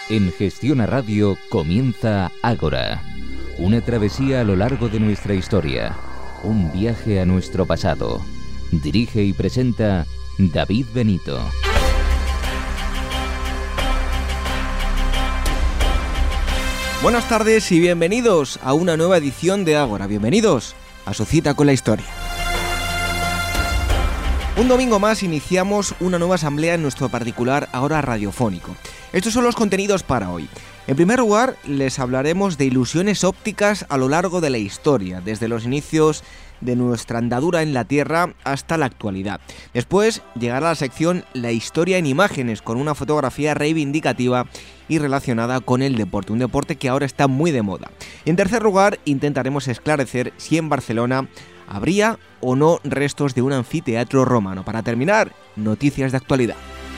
En Gestión a Radio comienza Ágora, una travesía a lo largo de nuestra historia, un viaje a nuestro pasado. Dirige y presenta David Benito. Buenas tardes y bienvenidos a una nueva edición de Ágora. Bienvenidos a su cita con la historia. Un domingo más iniciamos una nueva asamblea en nuestro particular Ágora radiofónico. Estos son los contenidos para hoy. En primer lugar, les hablaremos de ilusiones ópticas a lo largo de la historia, desde los inicios de nuestra andadura en la Tierra hasta la actualidad. Después llegará la sección La historia en imágenes, con una fotografía reivindicativa y relacionada con el deporte, un deporte que ahora está muy de moda. Y en tercer lugar, intentaremos esclarecer si en Barcelona habría o no restos de un anfiteatro romano. Para terminar, noticias de actualidad.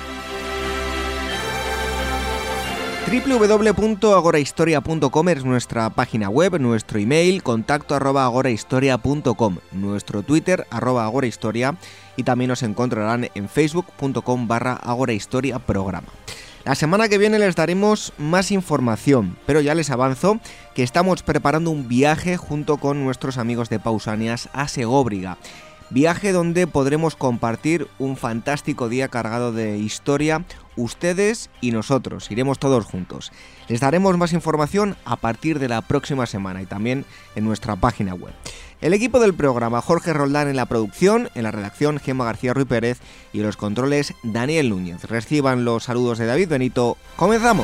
www.agorahistoria.com es nuestra página web, nuestro email, contacto@agorahistoria.com, nuestro Twitter, @agorahistoria, y también nos encontrarán en facebook.com/agorahistoriaprograma. La semana que viene les daremos más información, pero ya les avanzo que estamos preparando un viaje junto con nuestros amigos de Pausanias a Segóbriga. Viaje donde podremos compartir un fantástico día cargado de historia, ustedes y nosotros. Iremos todos juntos. Les daremos más información a partir de la próxima semana y también en nuestra página web. El equipo del programa: Jorge Roldán en la producción, en la redacción Gemma García Ruiz Pérez y en los controles Daniel Núñez. Reciban los saludos de David Benito. ¡Comenzamos!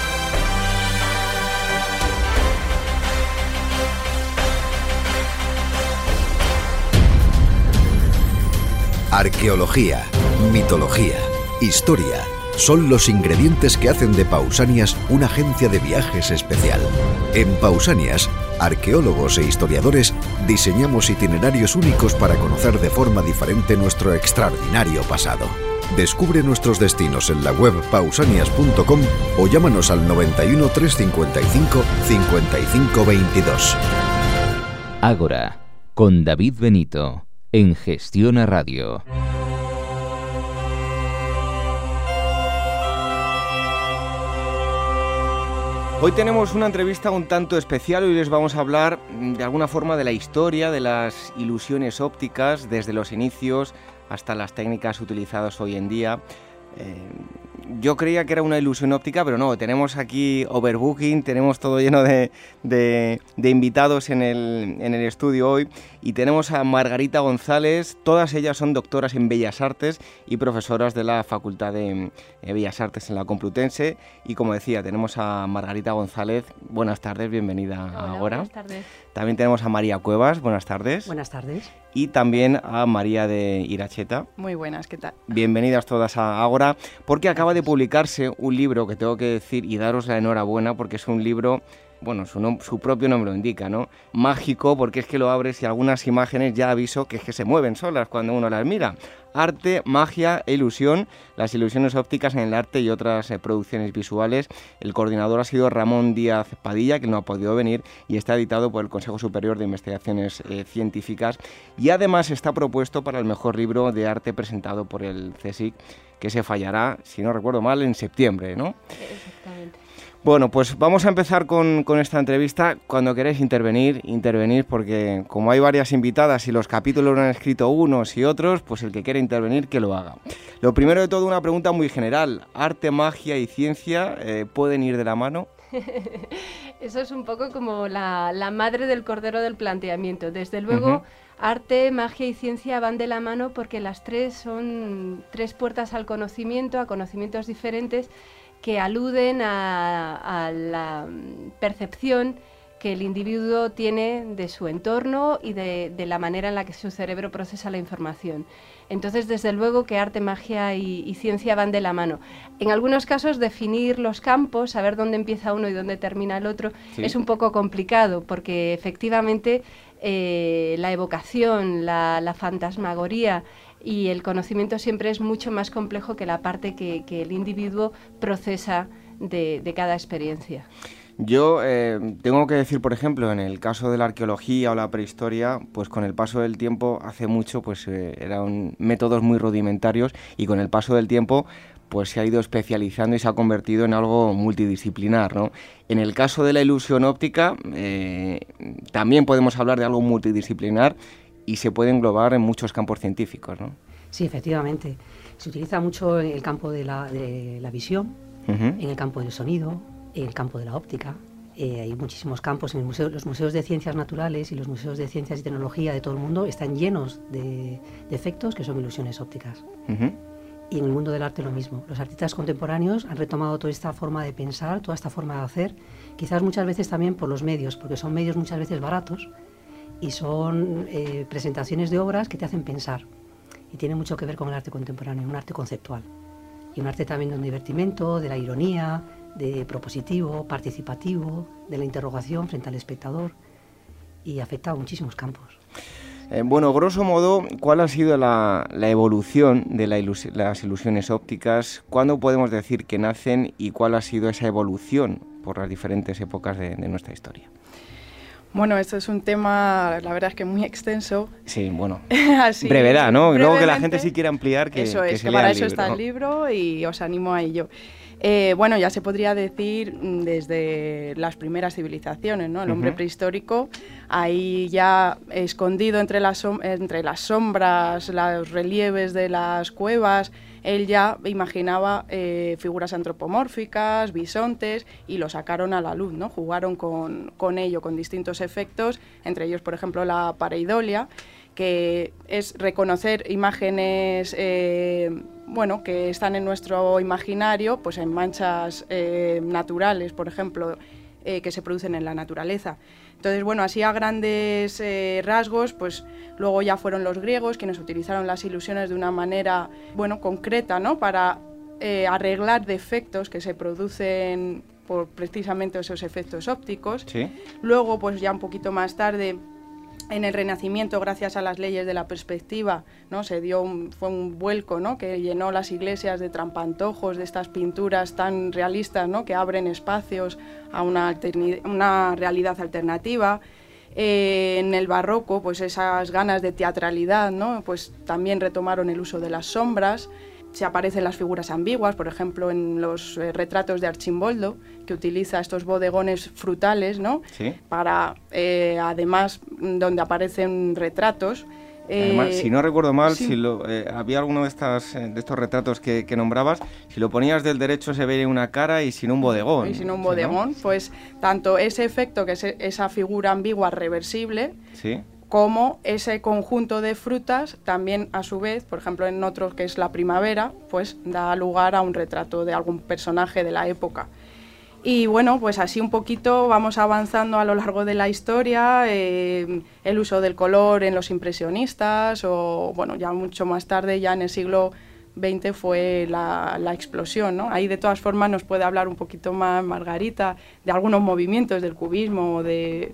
Arqueología, mitología, historia son los ingredientes que hacen de Pausanias una agencia de viajes especial. En Pausanias, arqueólogos e historiadores diseñamos itinerarios únicos para conocer de forma diferente nuestro extraordinario pasado. Descubre nuestros destinos en la web pausanias.com o llámanos al 91 355 55 22. Ágora, con David Benito, en Gestión a Radio. Hoy tenemos una entrevista un tanto especial. Hoy les vamos a hablar de alguna forma de la historia de las ilusiones ópticas, desde los inicios hasta las técnicas utilizadas hoy en día. Yo creía que era una ilusión óptica, pero no, tenemos aquí overbooking, tenemos todo lleno de invitados en el estudio hoy, y tenemos a Margarita González. Todas ellas son doctoras en Bellas Artes y profesoras de la Facultad de Bellas Artes en la Complutense, y como decía, tenemos a Margarita González. Buenas tardes, bienvenida. Hola, a Ágora. buenas tardes. También tenemos a María Cuevas. Buenas tardes. Buenas tardes. Y también a María de Iracheta. Muy buenas, ¿qué tal? Bienvenidas todas a Ágora, porque acaba de publicarse un libro que tengo que decir y daros la enhorabuena, porque es un libro, bueno, su propio nombre lo indica, ¿no? Mágico, porque es que lo abres y algunas imágenes ya aviso que es que se mueven solas cuando uno las mira. Arte, magia e ilusión, las ilusiones ópticas en el arte y otras producciones visuales. El coordinador ha sido Ramón Díaz Padilla, que no ha podido venir, y está editado por el Consejo Superior de Investigaciones Científicas, y además está propuesto para el mejor libro de arte presentado por el CSIC, que se fallará, si no recuerdo mal, en septiembre, ¿no? Exactamente. Bueno, pues vamos a empezar con esta entrevista. Cuando queréis intervenir, porque como hay varias invitadas y los capítulos lo han escrito unos y otros, pues el que quiera intervenir, que lo haga. Lo primero de todo, una pregunta muy general. ¿Arte, magia y ciencia pueden ir de la mano? Eso es un poco como la madre del cordero del planteamiento. Desde luego, arte, magia y ciencia van de la mano, porque las tres son tres puertas al conocimiento, a conocimientos diferentes, que aluden a la percepción que el individuo tiene de su entorno y de la manera en la que su cerebro procesa la información. Entonces, desde luego que arte, magia y ciencia van de la mano. En algunos casos, definir los campos, saber dónde empieza uno y dónde termina el otro, sí, es un poco complicado, porque efectivamente la evocación, la fantasmagoría y el conocimiento siempre es mucho más complejo que la parte que el individuo procesa de cada experiencia. Yo tengo que decir, por ejemplo, en el caso de la arqueología o la prehistoria, pues con el paso del tiempo, hace mucho, pues eran métodos muy rudimentarios, y con el paso del tiempo, pues se ha ido especializando y se ha convertido en algo multidisciplinar, ¿no? En el caso de la ilusión óptica, también podemos hablar de algo multidisciplinar y se puede englobar en muchos campos científicos, ¿no? Sí, efectivamente. Se utiliza mucho en el campo de la visión, en el campo del sonido, en el campo de la óptica. Hay muchísimos campos. En los museos de ciencias naturales y los museos de ciencias y tecnología de todo el mundo están llenos de efectos que son ilusiones ópticas. Y en el mundo del arte lo mismo. Los artistas contemporáneos han retomado toda esta forma de pensar, toda esta forma de hacer, quizás muchas veces también por los medios, porque son medios muchas veces baratos y son presentaciones de obras que te hacen pensar. Y tiene mucho que ver con el arte contemporáneo, un arte conceptual. Y un arte también de un divertimento, de la ironía, de propositivo, participativo, de la interrogación frente al espectador, y afecta a muchísimos campos. Bueno, grosso modo, ¿cuál ha sido la evolución de las ilusiones ópticas? ¿Cuándo podemos decir que nacen y cuál ha sido esa evolución por las diferentes épocas de nuestra historia? Bueno, esto es un tema, la verdad es que muy extenso. Sí, bueno, así, brevedad, ¿no? Luego que la gente sí quiera ampliar, que eso es, que se que lea para el eso libro, está ¿no? el libro y os animo a ello. Bueno, ya se podría decir desde las primeras civilizaciones, ¿no? El hombre prehistórico, ahí ya escondido entre las sombras, los relieves de las cuevas, él ya imaginaba figuras antropomórficas, bisontes, y lo sacaron a la luz, ¿no? Jugaron con ello, con distintos efectos, entre ellos, por ejemplo, la pareidolia, que es reconocer imágenes bueno, que están en nuestro imaginario, pues en manchas naturales, por ejemplo, que se producen en la naturaleza. Entonces, bueno, así a grandes rasgos, pues luego ya fueron los griegos quienes utilizaron las ilusiones de una manera, bueno, concreta, ¿no? Para arreglar defectos que se producen por precisamente esos efectos ópticos. ¿Sí? Luego, pues ya un poquito más tarde, en el Renacimiento, gracias a las leyes de la perspectiva, ¿no? Fue un vuelco, ¿no? Que llenó las iglesias de trampantojos, de estas pinturas tan realistas, ¿no? Que abren espacios a una realidad alternativa. En el Barroco, pues esas ganas de teatralidad, ¿no? Pues también retomaron el uso de las sombras. Se aparecen las figuras ambiguas, por ejemplo, en los retratos de Archimboldo, que utiliza estos bodegones frutales, ¿no? Sí. Para, además, donde aparecen retratos. Además, si no recuerdo mal, sí. Había alguno de estos retratos que nombrabas, si lo ponías del derecho se veía una cara y sin un bodegón. Y sin un bodegón, ¿no? Pues tanto ese efecto, que es esa figura ambigua reversible, ¿sí? Como ese conjunto de frutas también, a su vez, por ejemplo, en otro que es la primavera, pues da lugar a un retrato de algún personaje de la época. Y bueno, pues así un poquito vamos avanzando a lo largo de la historia, el uso del color en los impresionistas, o bueno, ya mucho más tarde, ya en el siglo XX fue la explosión, ¿no? Ahí de todas formas nos puede hablar un poquito más Margarita de algunos movimientos del cubismo o de...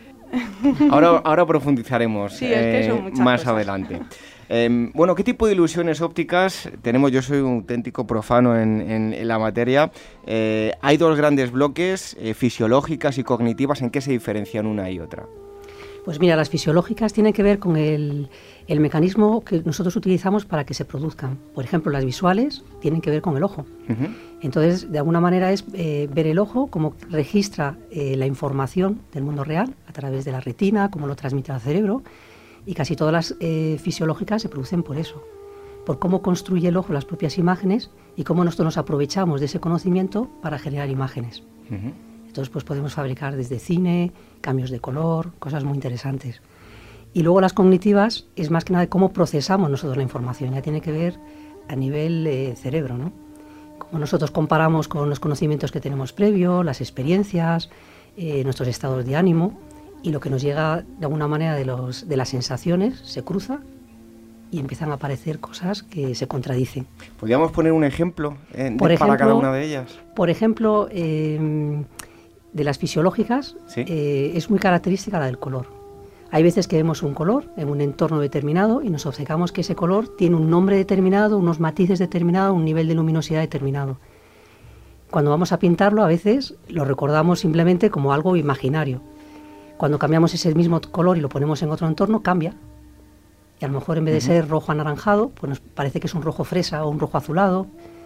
Ahora profundizaremos sí, es que son muchas más cosas. adelante. Bueno, ¿qué tipo de ilusiones ópticas tenemos? Yo soy un auténtico profano en la materia. Hay dos grandes bloques, fisiológicas y cognitivas. ¿En qué se diferencian una y otra? Pues mira, las fisiológicas tienen que ver con el mecanismo que nosotros utilizamos para que se produzcan. Por ejemplo, las visuales tienen que ver con el ojo. Entonces, de alguna manera es ver el ojo, cómo registra la información del mundo real a través de la retina, cómo lo transmite al cerebro, y casi todas las fisiológicas se producen por eso, por cómo construye el ojo las propias imágenes y cómo nosotros nos aprovechamos de ese conocimiento para generar imágenes. Entonces, pues podemos fabricar desde cine, cambios de color, cosas muy interesantes. Y luego las cognitivas es más que nada cómo procesamos nosotros la información, ya tiene que ver a nivel cerebro, ¿no? Cómo nosotros comparamos con los conocimientos que tenemos previo, las experiencias, nuestros estados de ánimo, y lo que nos llega de alguna manera de las sensaciones se cruza y empiezan a aparecer cosas que se contradicen. ¿Podríamos poner un ejemplo para cada una de ellas? Por ejemplo, de las fisiológicas, ¿sí? Es muy característica la del color. Hay veces que vemos un color en un entorno determinado y nos obcecamos que ese color tiene un nombre determinado, unos matices determinados, un nivel de luminosidad determinado. Cuando vamos a pintarlo, a veces lo recordamos simplemente como algo imaginario. Cuando cambiamos ese mismo color y lo ponemos en otro entorno, cambia. Y a lo mejor en vez de ser rojo anaranjado, pues nos parece que es un rojo fresa o un rojo azulado.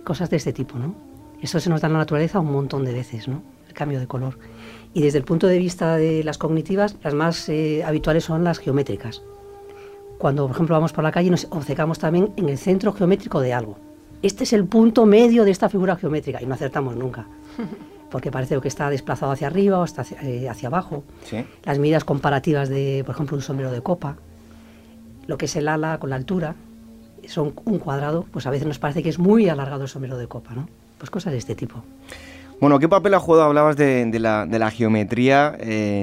cosas de este tipo, ¿no? Eso se nos da en la naturaleza un montón de veces, ¿no? El cambio de color. Y desde el punto de vista de las cognitivas, las más habituales son las geométricas. Cuando, por ejemplo, vamos por la calle nos obcecamos también en el centro geométrico de algo. Este es el punto medio de esta figura geométrica y no acertamos nunca, porque parece que está desplazado hacia arriba o está hacia abajo. ¿Sí? Las medidas comparativas de, por ejemplo, un sombrero de copa, lo que es el ala con la altura, son un cuadrado, pues a veces nos parece que es muy alargado el sombrero de copa, ¿no? Pues cosas de este tipo. Bueno, ¿qué papel ha jugado? Hablabas de la geometría.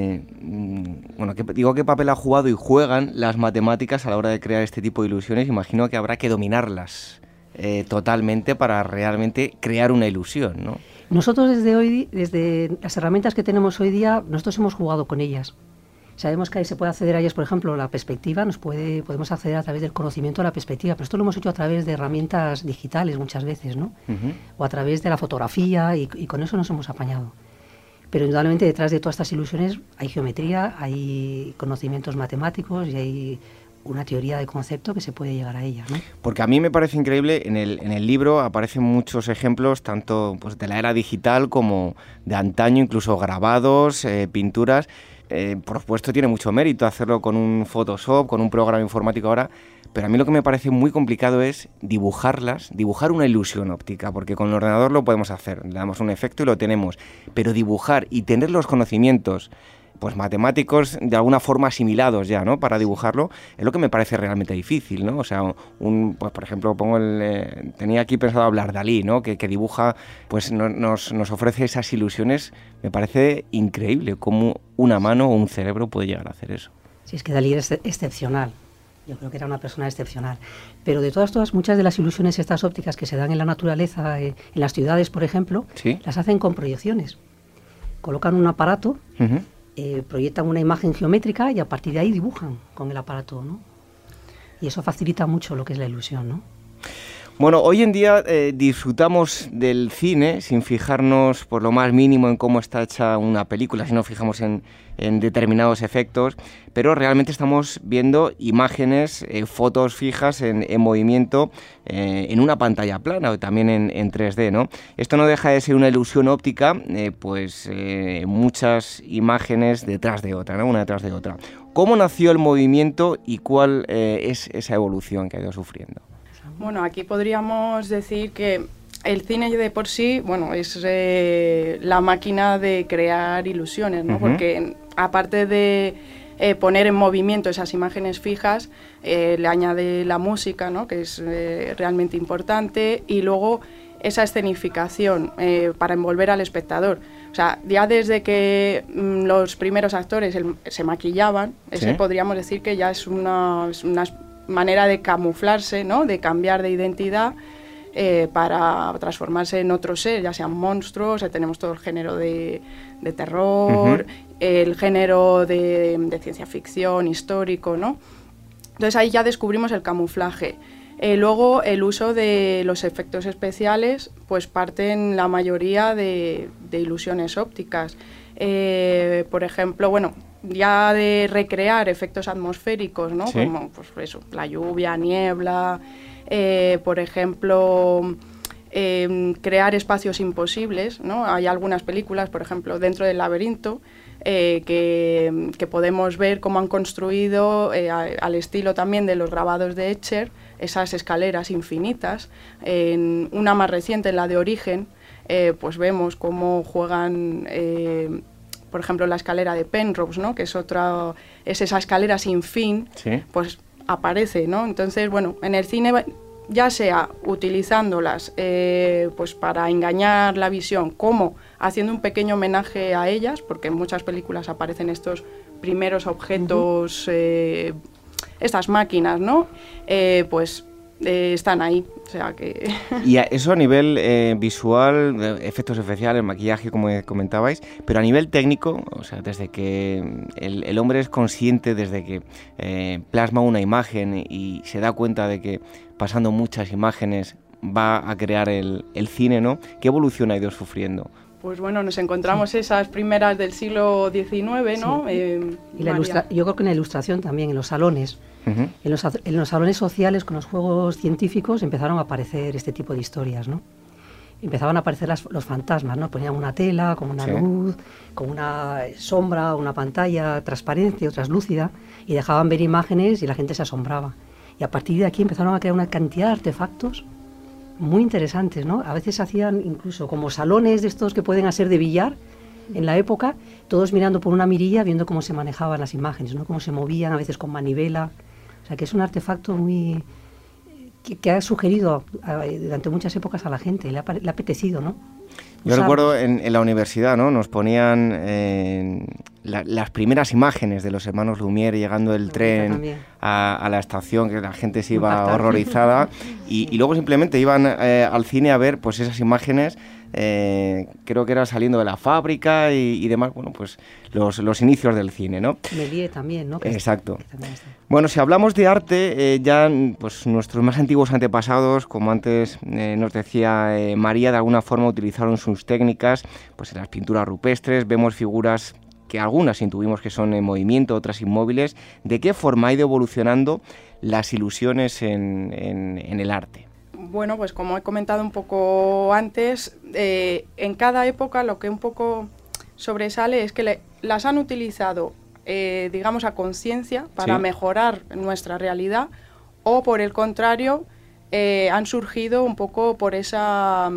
¿Qué papel ha jugado y juegan las matemáticas a la hora de crear este tipo de ilusiones? Imagino que habrá que dominarlas totalmente para realmente crear una ilusión, ¿no? Nosotros desde las herramientas que tenemos hoy día, nosotros hemos jugado con ellas. Sabemos que ahí se puede acceder a ellas, por ejemplo, la perspectiva, podemos acceder a través del conocimiento de la perspectiva, pero esto lo hemos hecho a través de herramientas digitales muchas veces, ¿no? O a través de la fotografía y con eso nos hemos apañado. Pero indudablemente detrás de todas estas ilusiones hay geometría, hay conocimientos matemáticos y hay una teoría de concepto que se puede llegar a ella, ¿no? Porque a mí me parece increíble, en el libro aparecen muchos ejemplos, tanto pues, de la era digital como de antaño, incluso grabados, pinturas. Por supuesto tiene mucho mérito hacerlo con un Photoshop, con un programa informático ahora, pero a mí lo que me parece muy complicado es dibujar una ilusión óptica, porque con el ordenador lo podemos hacer, le damos un efecto y lo tenemos, pero dibujar y tener los conocimientos pues matemáticos de alguna forma asimilados ya, ¿no? Para dibujarlo, es lo que me parece realmente difícil, ¿no? O sea, pues por ejemplo, tenía aquí pensado hablar Dalí, ¿no? Que dibuja, pues nos ofrece esas ilusiones. Me parece increíble cómo una mano o un cerebro puede llegar a hacer eso. Sí, es que Dalí es excepcional. Yo creo que era una persona excepcional. Pero de todas, muchas de las ilusiones estas ópticas que se dan en la naturaleza, en las ciudades, por ejemplo, ¿sí? Las hacen con proyecciones. Colocan un aparato, proyectan una imagen geométrica y a partir de ahí dibujan con el aparato, ¿no? Y eso facilita mucho lo que es la ilusión, ¿no? Bueno, hoy en día disfrutamos del cine sin fijarnos por lo más mínimo en cómo está hecha una película, si nos fijamos en determinados efectos, pero realmente estamos viendo imágenes, fotos fijas en movimiento en una pantalla plana o también en 3D, ¿no? Esto no deja de ser una ilusión óptica, muchas imágenes detrás de otra, ¿no? Una detrás de otra. ¿Cómo nació el movimiento y cuál es esa evolución que ha ido sufriendo? Bueno, aquí podríamos decir que el cine de por sí, bueno, es la máquina de crear ilusiones, ¿no? Porque aparte de poner en movimiento esas imágenes fijas, le añade la música, ¿no? Que es realmente importante, y luego esa escenificación para envolver al espectador. O sea, ya desde que los primeros actores se maquillaban, ¿sí? Podríamos decir que ya es una manera de camuflarse, ¿no? De cambiar de identidad para transformarse en otro ser, ya sean monstruos, tenemos todo el género de terror, el género de ciencia ficción, histórico, ¿no? Entonces ahí ya descubrimos el camuflaje. Luego el uso de los efectos especiales, pues parten la mayoría de ilusiones ópticas. Por ejemplo, bueno, ya de recrear efectos atmosféricos, ¿no? ¿Sí? Como pues eso, la lluvia, niebla, por ejemplo, crear espacios imposibles, ¿no? Hay algunas películas, por ejemplo, Dentro del laberinto, que podemos ver cómo han construido, al estilo también de los grabados de Escher, esas escaleras infinitas. En una más reciente, en la de Origen, pues vemos cómo juegan, por ejemplo, la escalera de Penrose, ¿no? Que es esa escalera sin fin, ¿sí? Pues aparece, ¿no? Entonces, bueno, en el cine, ya sea utilizándolas pues para engañar la visión, como haciendo un pequeño homenaje a ellas, porque en muchas películas aparecen estos primeros objetos, estas máquinas, ¿no? Pues están ahí, o sea que... Y eso a nivel visual, efectos especiales, maquillaje, como comentabais, pero a nivel técnico, o sea, desde que el hombre es consciente, desde que plasma una imagen y se da cuenta de que pasando muchas imágenes va a crear el cine, ¿no? ¿Qué evolución ha ido sufriendo? Pues bueno, nos encontramos esas primeras del siglo XIX, ¿no? Sí. Y yo creo que en la ilustración también, en los salones. En los salones sociales, con los juegos científicos, empezaron a aparecer este tipo de historias, ¿no? empezaban a aparecer los fantasmas, ¿no? Ponían una tela, con una luz, con una sombra, una pantalla transparente o translúcida, y dejaban ver imágenes y la gente se asombraba. Y a partir de aquí empezaron a crear una cantidad de artefactos muy interesantes, ¿no? A veces hacían incluso como salones de estos que pueden hacer de billar en la época, todos mirando por una mirilla, viendo cómo se manejaban las imágenes, ¿no? Cómo se movían, a veces con manivela. O sea, que es un artefacto muy... que ha sugerido durante muchas épocas a la gente, le ha apetecido, ¿no? Yo recuerdo en la universidad, ¿no? Nos ponían las primeras imágenes de los hermanos Lumière llegando el tren a la estación, que la gente se iba horrorizada, y luego simplemente iban al cine a ver pues esas imágenes, creo que era saliendo de la fábrica y demás, bueno, pues los inicios del cine, ¿no? Méliès también, ¿no? Exacto. Bueno, si hablamos de arte, ya pues nuestros más antiguos antepasados, como antes nos decía María, de alguna forma utilizaron sus técnicas, pues en las pinturas rupestres vemos figuras que algunas intuimos que son en movimiento, otras inmóviles. ¿De qué forma ha ido evolucionando las ilusiones en el arte? Bueno, pues como he comentado un poco antes, en cada época lo que un poco sobresale es que las han utilizado, digamos, a conciencia para mejorar nuestra realidad, o por el contrario, han surgido un poco por esa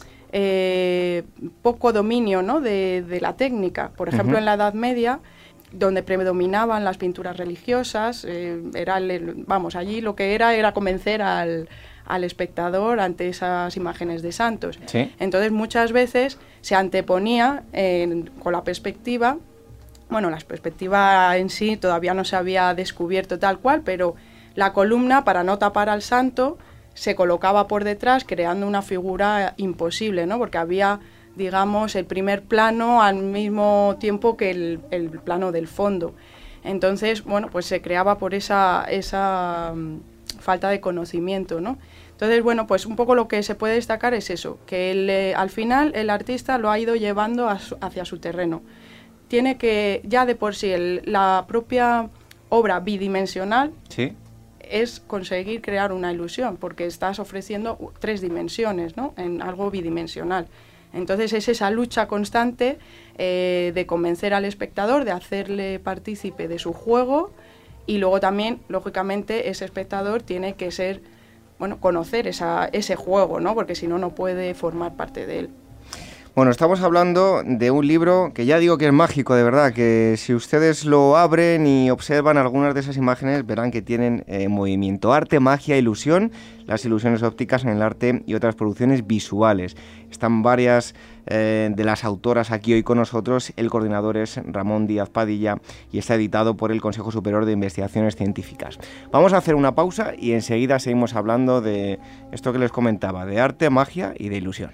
poco dominio, ¿no? de la técnica. Por ejemplo, en la Edad Media, donde predominaban las pinturas religiosas, allí lo que era convencer al espectador ante esas imágenes de santos. ¿Sí? Entonces muchas veces se anteponía con la perspectiva, bueno, la perspectiva en sí todavía no se había descubierto tal cual, pero la columna, para no tapar al santo, se colocaba por detrás, creando una figura imposible, ¿no? Porque había, digamos, el primer plano al mismo tiempo que el plano del fondo. Entonces, bueno, pues se creaba por esa falta de conocimiento, ¿no? Entonces, bueno, pues un poco lo que se puede destacar es eso, que al final el artista lo ha ido llevando hacia su terreno. Tiene que, ya de por sí, la propia obra bidimensional, ¿sí?, es conseguir crear una ilusión, porque estás ofreciendo 3 dimensiones, ¿no?, en algo bidimensional. Entonces es esa lucha constante de convencer al espectador, de hacerle partícipe de su juego, y luego también, lógicamente, ese espectador tiene que conocer ese juego, ¿no?, porque si no, no puede formar parte de él. Bueno, estamos hablando de un libro que ya digo que es mágico, de verdad, que si ustedes lo abren y observan algunas de esas imágenes, verán que tienen movimiento. Arte, magia, ilusión, las ilusiones ópticas en el arte y otras producciones visuales. Están varias de las autoras aquí hoy con nosotros. El coordinador es Ramón Díaz Padilla y está editado por el Consejo Superior de Investigaciones Científicas. Vamos a hacer una pausa y enseguida seguimos hablando de esto que les comentaba, de arte, magia y de ilusión.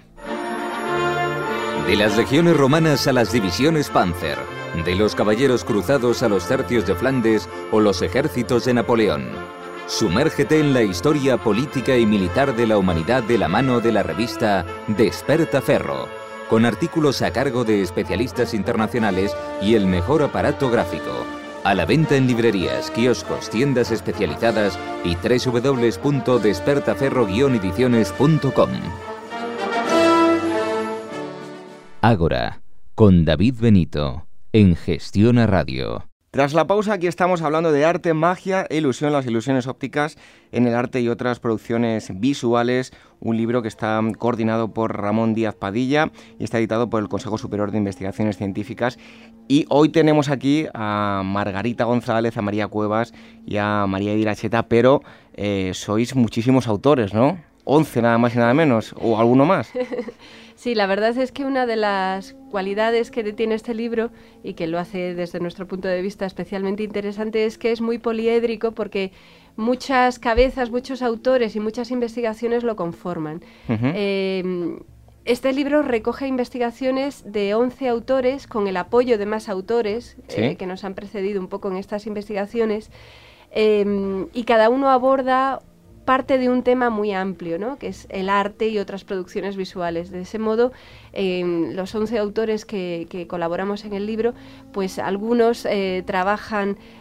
De las legiones romanas a las divisiones Panzer, de los caballeros cruzados a los tercios de Flandes o los ejércitos de Napoleón. Sumérgete en la historia política y militar de la humanidad de la mano de la revista Despertaferro, con artículos a cargo de especialistas internacionales y el mejor aparato gráfico. A la venta en librerías, kioscos, tiendas especializadas y www.despertaferro-ediciones.com. Ágora, con David Benito, en Gestión a Radio. Tras la pausa, aquí estamos hablando de arte, magia e ilusión, las ilusiones ópticas en el arte y otras producciones visuales, un libro que está coordinado por Ramón Díaz Padilla y está editado por el Consejo Superior de Investigaciones Científicas. Y hoy tenemos aquí a Margarita González, a María Cuevas y a María Iracheta, pero sois muchísimos autores, ¿no? 11 nada más y nada menos, o alguno más. Sí, la verdad es que una de las cualidades que tiene este libro y que lo hace desde nuestro punto de vista especialmente interesante es que es muy poliédrico, porque muchas cabezas, muchos autores y muchas investigaciones lo conforman. Este libro recoge investigaciones de 11 autores con el apoyo de más autores que nos han precedido un poco en estas investigaciones, y cada uno aborda parte de un tema muy amplio, ¿no?, que es el arte y otras producciones visuales. De ese modo, los 11 autores que colaboramos en el libro, pues algunos trabajan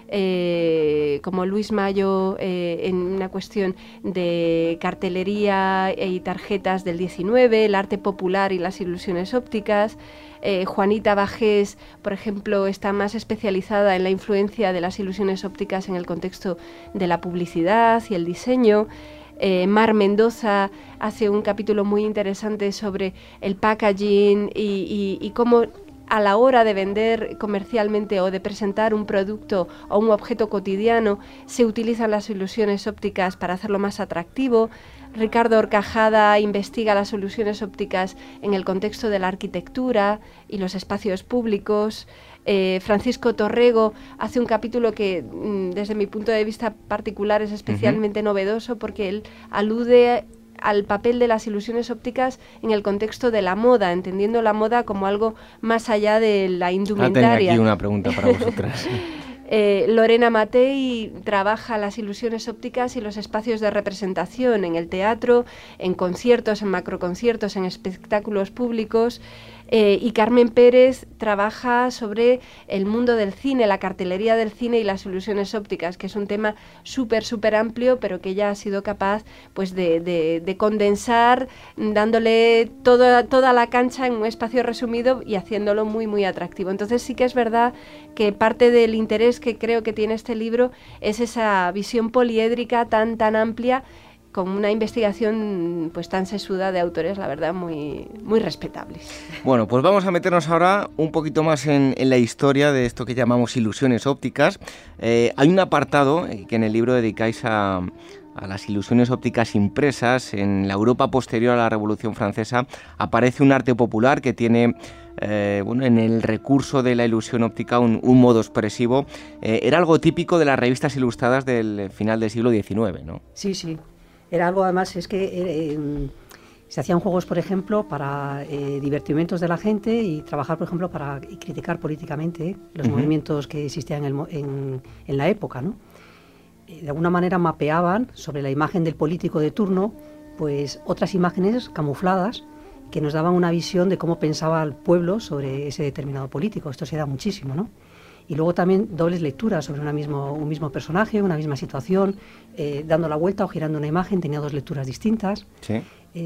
como Luis Mayo en una cuestión de cartelería y tarjetas del 19, el arte popular y las ilusiones ópticas. Juanita Bajés, por ejemplo, está más especializada en la influencia de las ilusiones ópticas en el contexto de la publicidad y el diseño. Mar Mendoza hace un capítulo muy interesante sobre el packaging y cómo a la hora de vender comercialmente o de presentar un producto o un objeto cotidiano se utilizan las ilusiones ópticas para hacerlo más atractivo. Ricardo Horcajada investiga las ilusiones ópticas en el contexto de la arquitectura y los espacios públicos. Francisco Torrego hace un capítulo que desde mi punto de vista particular es especialmente novedoso porque él alude al papel de las ilusiones ópticas en el contexto de la moda, entendiendo la moda como algo más allá de la indumentaria. Tenía aquí una pregunta para vosotras. Lorena Matei trabaja las ilusiones ópticas y los espacios de representación en el teatro, en conciertos, en macroconciertos, en espectáculos públicos. Y Carmen Pérez trabaja sobre el mundo del cine, la cartelería del cine y las ilusiones ópticas, que es un tema súper amplio, pero que ella ha sido capaz pues de condensar, dándole toda la cancha en un espacio resumido y haciéndolo muy atractivo. Entonces sí que es verdad que parte del interés que creo que tiene este libro es esa visión poliédrica tan amplia, con una investigación pues tan sesuda de autores, la verdad, muy respetables. Bueno, pues vamos a meternos ahora un poquito más en la historia de esto que llamamos ilusiones ópticas. Hay un apartado que en el libro dedicáis a las ilusiones ópticas impresas. En la Europa posterior a la Revolución Francesa aparece un arte popular que tiene en el recurso de la ilusión óptica un modo expresivo. Era algo típico de las revistas ilustradas del final del siglo XIX, ¿no? Sí. Era algo, además, es que se hacían juegos, por ejemplo, para divertimientos de la gente y trabajar, por ejemplo, para criticar políticamente los movimientos que existían en la época, ¿no? De alguna manera mapeaban sobre la imagen del político de turno, pues otras imágenes camufladas que nos daban una visión de cómo pensaba el pueblo sobre ese determinado político. Esto se da muchísimo, ¿no? Y luego también dobles lecturas sobre un mismo personaje, una misma situación, dando la vuelta o girando una imagen, tenía dos lecturas distintas. Sí.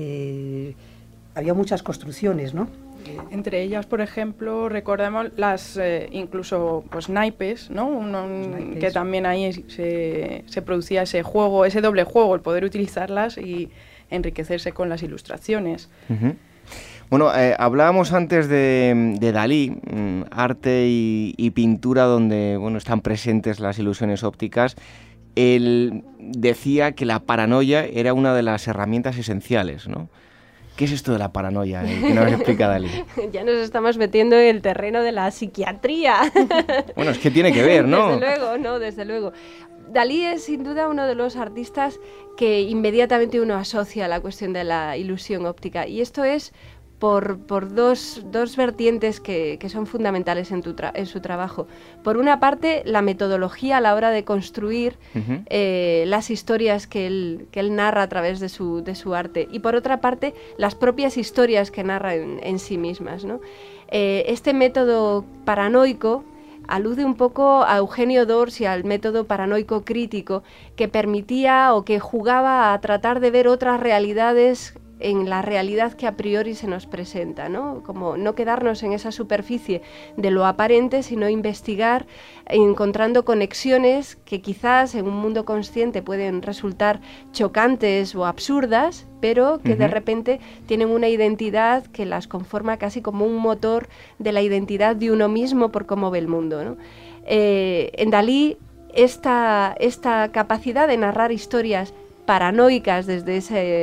Había muchas construcciones, ¿no? Entre ellas, por ejemplo, recordemos las incluso pues naipes, ¿no? Naipes. Que también ahí se producía ese juego, ese doble juego, el poder utilizarlas y enriquecerse con las ilustraciones. Uh-huh. Bueno, hablábamos antes de Dalí, arte y pintura donde están presentes las ilusiones ópticas. Él decía que la paranoia era una de las herramientas esenciales, ¿no? ¿Qué es esto de la paranoia? ¿Qué nos explica Dalí? Ya nos estamos metiendo en el terreno de la psiquiatría. Bueno, es que tiene que ver, ¿no? Desde luego. Dalí es sin duda uno de los artistas que inmediatamente uno asocia a la cuestión de la ilusión óptica. Y esto es por dos vertientes que son fundamentales en su trabajo. Por una parte, la metodología a la hora de construir las historias que él narra a través de su arte. Y por otra parte, las propias historias que narra en sí mismas, ¿no? Este método paranoico alude un poco a Eugenio Dors y al método paranoico crítico, que permitía o que jugaba a tratar de ver otras realidades en la realidad que a priori se nos presenta, ¿no? Como no quedarnos en esa superficie de lo aparente, sino investigar encontrando conexiones que quizás en un mundo consciente pueden resultar chocantes o absurdas, pero que de repente tienen una identidad que las conforma casi como un motor de la identidad de uno mismo por cómo ve el mundo, ¿no? En Dalí, esta capacidad de narrar historias paranoicas desde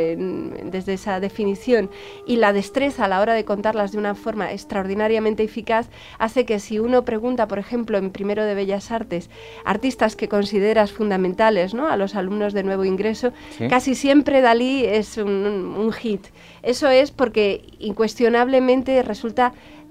esa definición y la destreza a la hora de contarlas de una forma extraordinariamente eficaz hace que si uno pregunta, por ejemplo, en primero de Bellas Artes, artistas que consideras fundamentales, ¿no?, a los alumnos de nuevo ingreso, ¿sí?, casi siempre Dalí es un hit. Eso es porque incuestionablemente resulta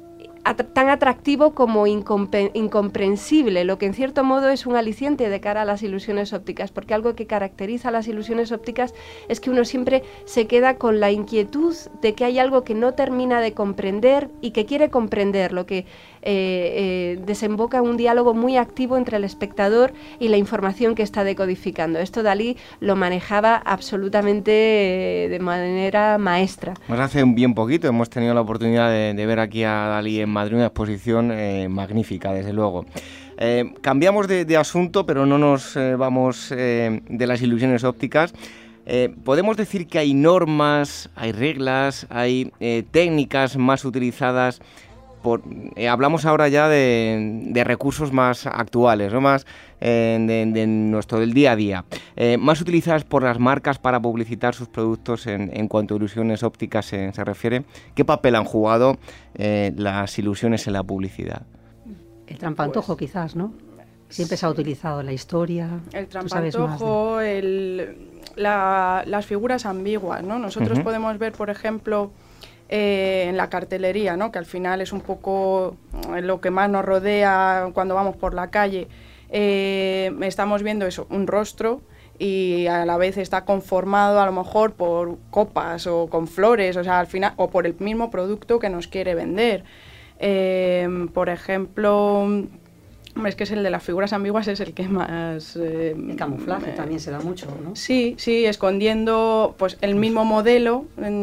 tan atractivo como incomprensible, lo que en cierto modo es un aliciente de cara a las ilusiones ópticas, porque algo que caracteriza a las ilusiones ópticas es que uno siempre se queda con la inquietud de que hay algo que no termina de comprender y que quiere comprender, lo que desemboca en un diálogo muy activo entre el espectador y la información que está decodificando. Esto Dalí lo manejaba absolutamente de manera maestra. Pues hace bien poquito hemos tenido la oportunidad de ver aquí a Dalí en Madrid, una exposición magnífica, desde luego. Cambiamos de asunto, pero no nos vamos de las ilusiones ópticas. ¿Podemos decir que hay normas, hay reglas, hay técnicas más utilizadas? Hablamos ahora ya de recursos más actuales, ¿no? Más de nuestro del día a día, más utilizadas por las marcas para publicitar sus productos en cuanto a ilusiones ópticas se refiere. ¿Qué papel han jugado las ilusiones en la publicidad? El trampantojo, pues, quizás, ¿no? Siempre se ha utilizado en la historia. El trampantojo, las figuras ambiguas, ¿no? Nosotros podemos ver, por ejemplo, en la cartelería, ¿no? Que al final es un poco lo que más nos rodea cuando vamos por la calle. Estamos viendo eso, un rostro, y a la vez está conformado a lo mejor por copas o con flores, o sea, al final, o por el mismo producto que nos quiere vender. Por ejemplo, es que es el de las figuras ambiguas, es el que más... el camuflaje también se da mucho, ¿no? Sí, escondiendo pues el mismo modelo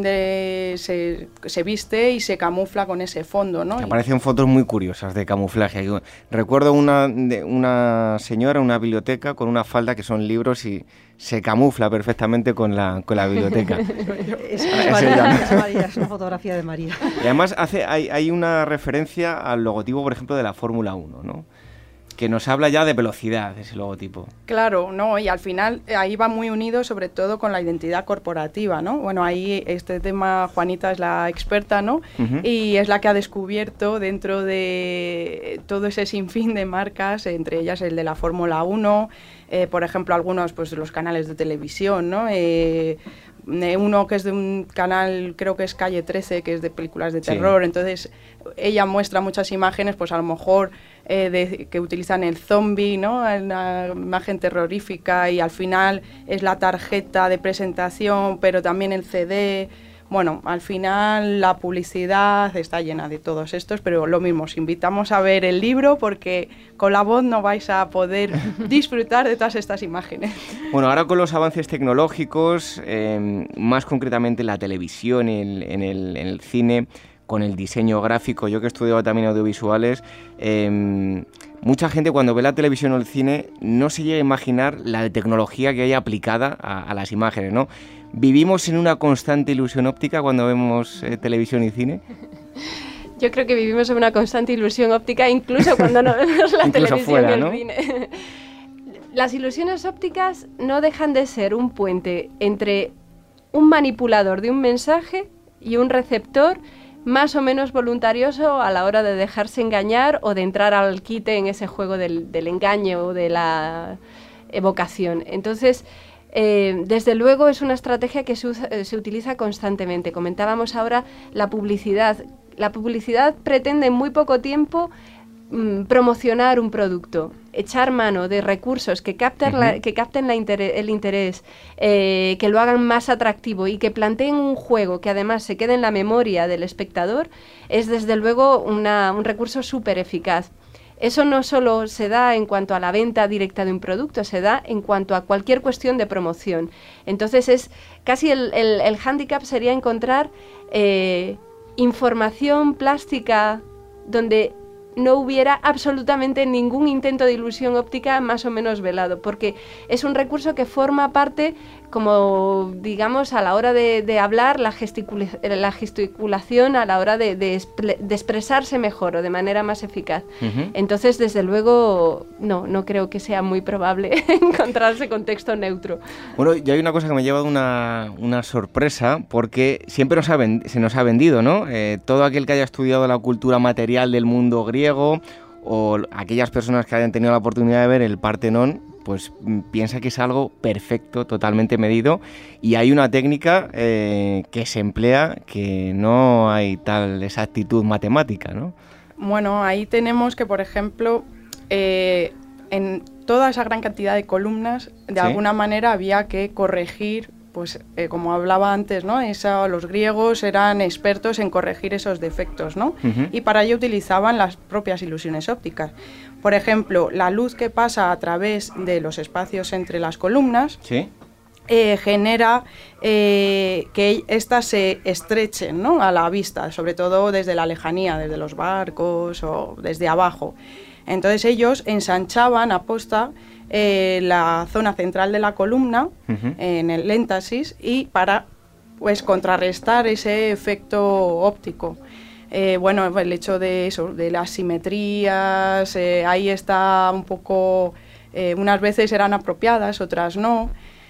se viste y se camufla con ese fondo, ¿no? Aparecen fotos muy curiosas de camuflaje. Recuerdo una señora en una biblioteca con una falda que son libros y se camufla perfectamente con la biblioteca. Es María, es una fotografía de María. Y además hay una referencia al logotipo, por ejemplo, de la Fórmula 1, ¿no? Que nos habla ya de velocidad, ese logotipo. Claro, ¿no? Y al final ahí va muy unido sobre todo con la identidad corporativa, ¿no? Bueno, ahí este tema Juanita es la experta, ¿no? Y es la que ha descubierto dentro de todo ese sinfín de marcas, entre ellas el de la Fórmula 1, por ejemplo, algunos, pues los canales de televisión, ¿no? Uno que es de un canal, creo que es Calle 13, que es de películas de terror, sí. Entonces ella muestra muchas imágenes, pues a lo mejor que utilizan el zombie, ¿no? Una imagen terrorífica, y al final es la tarjeta de presentación, pero también el CD. Bueno, al final la publicidad está llena de todos estos, pero lo mismo, os invitamos a ver el libro porque con la voz no vais a poder disfrutar de todas estas imágenes. Bueno, ahora con los avances tecnológicos, más concretamente en la televisión, en el cine, con el diseño gráfico, yo que he estudiado también audiovisuales, mucha gente cuando ve la televisión o el cine no se llega a imaginar la tecnología que hay aplicada a las imágenes, ¿no? ¿Vivimos en una constante ilusión óptica cuando vemos televisión y cine? Yo creo que vivimos en una constante ilusión óptica incluso cuando no vemos la televisión fuera, y el ¿no? cine. Las ilusiones ópticas no dejan de ser un puente entre un manipulador de un mensaje y un receptor más o menos voluntarioso a la hora de dejarse engañar o de entrar al quite en ese juego del engaño o de la evocación. Entonces, desde luego es una estrategia que se utiliza constantemente. Comentábamos ahora la publicidad. La publicidad pretende en muy poco tiempo promocionar un producto, echar mano de recursos que capten el interés, que lo hagan más atractivo y que planteen un juego que además se quede en la memoria del espectador, es desde luego un recurso súper eficaz. Eso no solo se da en cuanto a la venta directa de un producto, se da en cuanto a cualquier cuestión de promoción. Entonces es casi el hándicap sería encontrar información plástica donde no hubiera absolutamente ningún intento de ilusión óptica más o menos velado, porque es un recurso que forma parte, como digamos, a la hora de hablar, la gesticulación a la hora de expresarse mejor o de manera más eficaz. Entonces, desde luego, no creo que sea muy probable encontrarse con texto neutro. Bueno, y hay una cosa que me ha llevado una sorpresa, porque siempre se nos ha vendido, ¿no? Todo aquel que haya estudiado la cultura material del mundo griego, o aquellas personas que hayan tenido la oportunidad de ver el Partenón, pues piensa que es algo perfecto, totalmente medido, y hay una técnica que se emplea que no hay tal exactitud matemática, ¿no? Bueno, ahí tenemos que, por ejemplo, en toda esa gran cantidad de columnas, de alguna manera había que corregir, pues como hablaba antes, ¿no? Los griegos eran expertos en corregir esos defectos, ¿no? Y para ello utilizaban las propias ilusiones ópticas. Por ejemplo, la luz que pasa a través de los espacios entre las columnas genera que éstas se estrechen, ¿no? A la vista, sobre todo desde la lejanía, desde los barcos o desde abajo. Entonces ellos ensanchaban a posta la zona central de la columna en el énfasis y para pues contrarrestar ese efecto óptico. Bueno, el hecho de eso, de las simetrías, ahí está un poco, unas veces eran apropiadas, otras no.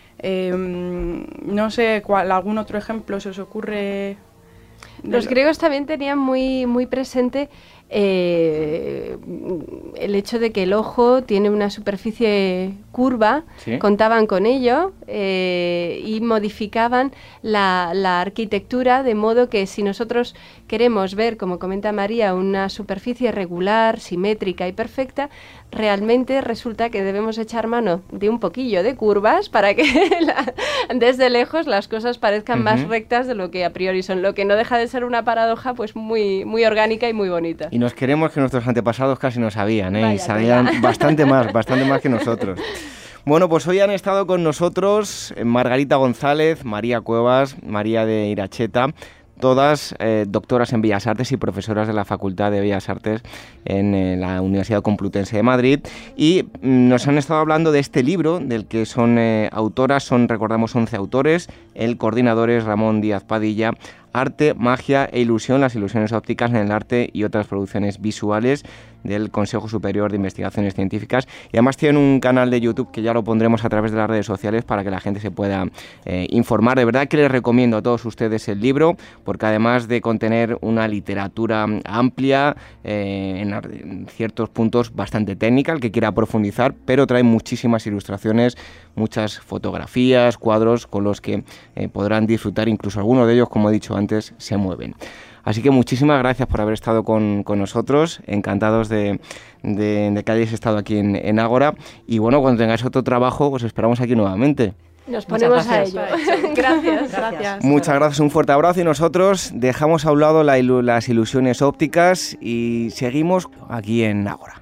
No sé, ¿algún otro ejemplo se os ocurre? Los griegos también tenían muy, muy presente el hecho de que el ojo tiene una superficie curva, contaban con ello y modificaban la arquitectura de modo que si nosotros queremos ver, como comenta María, una superficie regular, simétrica y perfecta, realmente resulta que debemos echar mano de un poquillo de curvas para que desde lejos las cosas parezcan más rectas de lo que a priori son, lo que no deja de ser una paradoja pues muy, muy orgánica y muy bonita. Y nos queremos que nuestros antepasados casi no sabían, y sabían bastante más que nosotros. Bueno, pues hoy han estado con nosotros Margarita González, María Cuevas, María de Iracheta, todas doctoras en Bellas Artes y profesoras de la Facultad de Bellas Artes en la Universidad Complutense de Madrid, y nos han estado hablando de este libro del que son autoras, recordamos 11 autores, el coordinador es Ramón Díaz Padilla, Arte, Magia e Ilusión, las ilusiones ópticas en el arte y otras producciones visuales, del Consejo Superior de Investigaciones Científicas, y además tienen un canal de YouTube que ya lo pondremos a través de las redes sociales para que la gente se pueda informar. De verdad que les recomiendo a todos ustedes el libro, porque además de contener una literatura amplia, en ciertos puntos bastante técnica, el que quiera profundizar, pero trae muchísimas ilustraciones, muchas fotografías, cuadros con los que podrán disfrutar, incluso algunos de ellos, como he dicho antes, se mueven. Así que muchísimas gracias por haber estado con nosotros, encantados de que hayáis estado aquí en Ágora, y bueno, cuando tengáis otro trabajo, os esperamos aquí nuevamente. Nos ponemos a ello. Gracias. Muchas gracias, un fuerte abrazo, y nosotros dejamos a un lado las ilusiones ópticas y seguimos aquí en Ágora.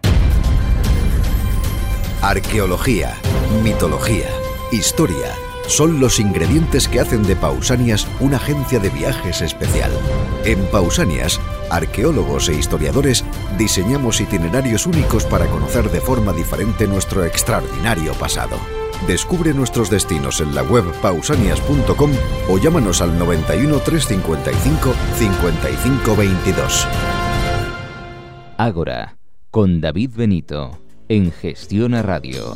Arqueología, mitología, historia son los ingredientes que hacen de Pausanias una agencia de viajes especial. En Pausanias, arqueólogos e historiadores diseñamos itinerarios únicos para conocer de forma diferente nuestro extraordinario pasado. Descubre nuestros destinos en la web pausanias.com o llámanos al 91 355 55 22. Ágora, con David Benito, en Gestiona Radio.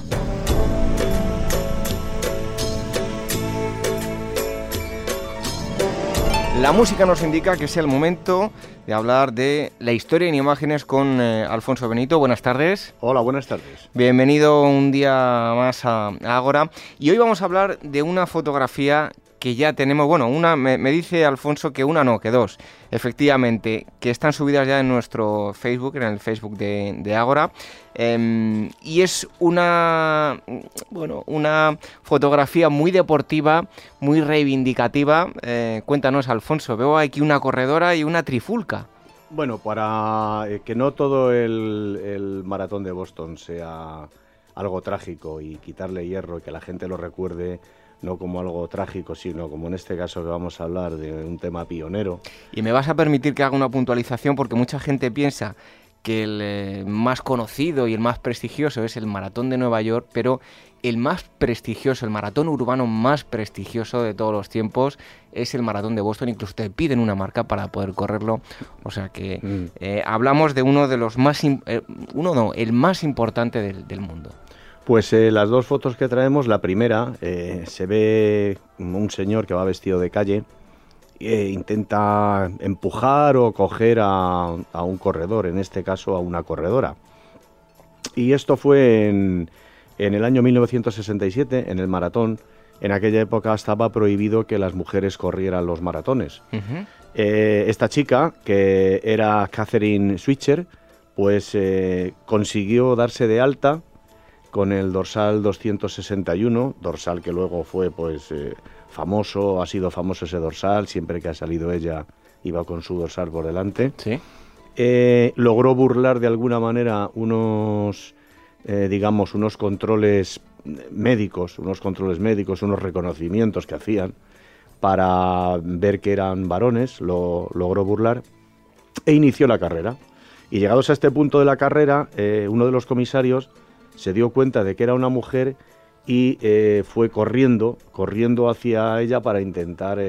La música nos indica que es el momento de hablar de la historia en imágenes con Alfonso Benito. Buenas tardes. Hola, buenas tardes. Bienvenido un día más a Ágora. Y hoy vamos a hablar de una fotografía que ya tenemos, bueno, me dice Alfonso que una no, que dos, efectivamente, que están subidas ya en nuestro Facebook, en el Facebook de Ágora, y es una fotografía muy deportiva, muy reivindicativa. Cuéntanos, Alfonso, veo aquí una corredora y una trifulca. Bueno, para que no todo el maratón de Boston sea algo trágico y quitarle hierro y que la gente lo recuerde no como algo trágico, sino como en este caso que vamos a hablar de un tema pionero. Y me vas a permitir que haga una puntualización, porque mucha gente piensa que el más conocido y el más prestigioso es el Maratón de Nueva York, pero el más prestigioso, el maratón urbano más prestigioso de todos los tiempos es el Maratón de Boston. Incluso te piden una marca para poder correrlo. O sea que hablamos de uno de los más... el más importante del mundo. Pues las dos fotos que traemos, la primera, se ve un señor que va vestido de calle e intenta empujar o coger a un corredor, en este caso a una corredora. Y esto fue en el año 1967, en el maratón. En aquella época estaba prohibido que las mujeres corrieran los maratones. Esta chica, que era Catherine Switcher, pues consiguió darse de alta con el dorsal 261, dorsal que luego fue pues famoso, ha sido famoso ese dorsal, siempre que ha salido ella iba con su dorsal por delante. Sí. Logró burlar de alguna manera unos controles médicos, unos reconocimientos que hacían para ver que eran varones, lo logró burlar e inició la carrera. Y llegados a este punto de la carrera, uno de los comisarios se dio cuenta de que era una mujer y fue corriendo hacia ella para intentar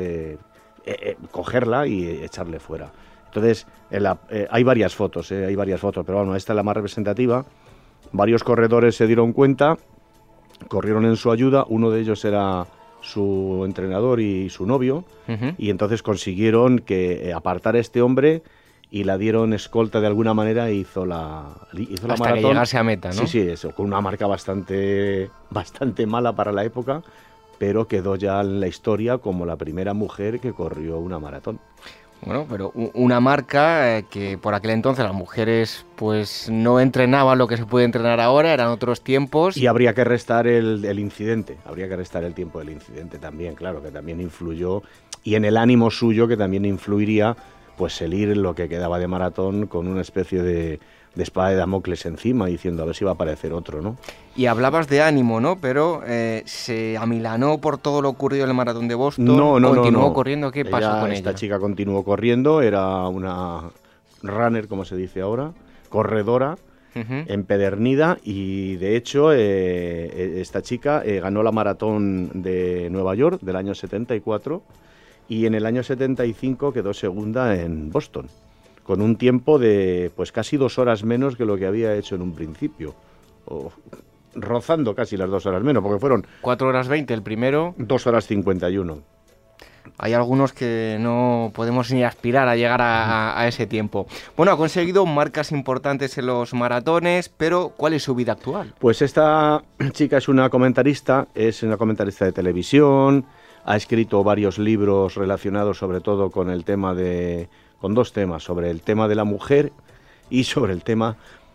cogerla y echarle fuera. Entonces, hay varias fotos, pero bueno, esta es la más representativa. Varios corredores se dieron cuenta, corrieron en su ayuda, uno de ellos era su entrenador y su novio, y entonces consiguieron que apartar a este hombre y la dieron escolta de alguna manera e hizo la hasta maratón. Que llegase a meta, ¿no? Sí, eso, con una marca bastante mala para la época, pero quedó ya en la historia como la primera mujer que corrió una maratón. Bueno, pero una marca que por aquel entonces las mujeres pues no entrenaban lo que se puede entrenar ahora, eran otros tiempos. Y habría que restar el incidente, habría que restar el tiempo del incidente también, claro, que también influyó, y en el ánimo suyo que también influiría pues el ir lo que quedaba de maratón con una especie de espada de Damocles encima, diciendo a ver si va a aparecer otro, ¿no? Y hablabas de ánimo, ¿no? Pero se amilanó por todo lo ocurrido en el maratón de Boston. ¿Continuó corriendo? ¿Qué pasó con ella? Esta chica continuó corriendo, era una runner, como se dice ahora, corredora, empedernida, y de hecho esta chica ganó la maratón de Nueva York del año 74 y en el año 75 quedó segunda en Boston, con un tiempo de pues casi 2 horas menos que lo que había hecho en un principio, rozando casi las 2 horas menos, porque fueron 4 horas 20 el primero. 2 horas 51. Hay algunos que no podemos ni aspirar a llegar a ese tiempo. Bueno, ha conseguido marcas importantes en los maratones, pero ¿cuál es su vida actual? Pues esta chica es una comentarista de televisión, ha escrito varios libros relacionados sobre todo con el tema con 2 temas, sobre el tema de la mujer y sobre el tema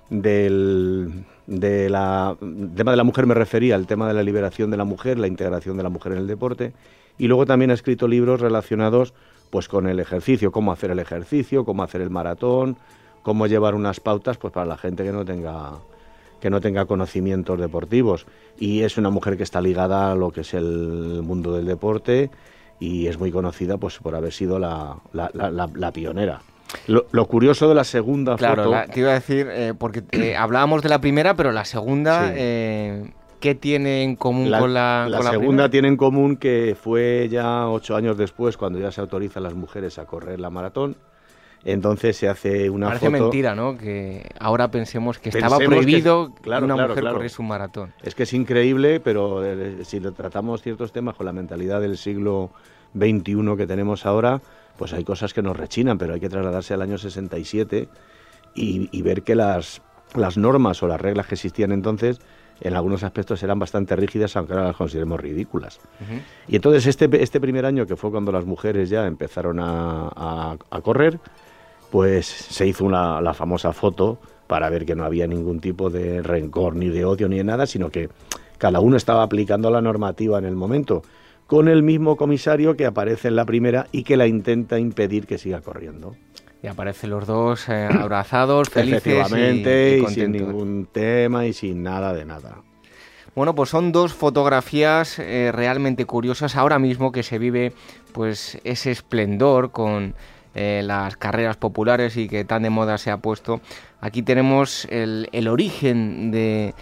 de la mujer, me refería al tema de la liberación de la mujer, la integración de la mujer en el deporte, y luego también ha escrito libros relacionados pues con el ejercicio, cómo hacer el ejercicio, cómo hacer el maratón, cómo llevar unas pautas pues para la gente que no tenga conocimientos deportivos, y es una mujer que está ligada a lo que es el mundo del deporte y es muy conocida pues por haber sido la pionera. Lo curioso de la segunda foto... Claro, te iba a decir, porque hablábamos de la primera, pero la segunda, sí. ¿Qué tiene en común con la segunda? La segunda tiene en común que fue ya 8 años después, cuando ya se autoriza a las mujeres a correr la maratón. Entonces se hace una Parece foto... mentira, ¿no? Que ahora pensemos que estaba prohibido que una mujer corriese un maratón. Es que es increíble, pero si tratamos ciertos temas con la mentalidad del siglo XXI que tenemos ahora, pues hay cosas que nos rechinan, pero hay que trasladarse al año 67 y ver que las normas o las reglas que existían entonces en algunos aspectos eran bastante rígidas, aunque ahora las consideremos ridículas. Y entonces este primer año, que fue cuando las mujeres ya empezaron a correr, pues se hizo la famosa foto para ver que no había ningún tipo de rencor, ni de odio, ni de nada, sino que cada uno estaba aplicando la normativa en el momento, con el mismo comisario que aparece en la primera y que la intenta impedir que siga corriendo. Y aparecen los dos abrazados, felices. Efectivamente, y sin ningún tema y sin nada de nada. Bueno, pues son 2 fotografías realmente curiosas ahora mismo que se vive pues ese esplendor con las carreras populares y que tan de moda se ha puesto. Aquí tenemos el origen de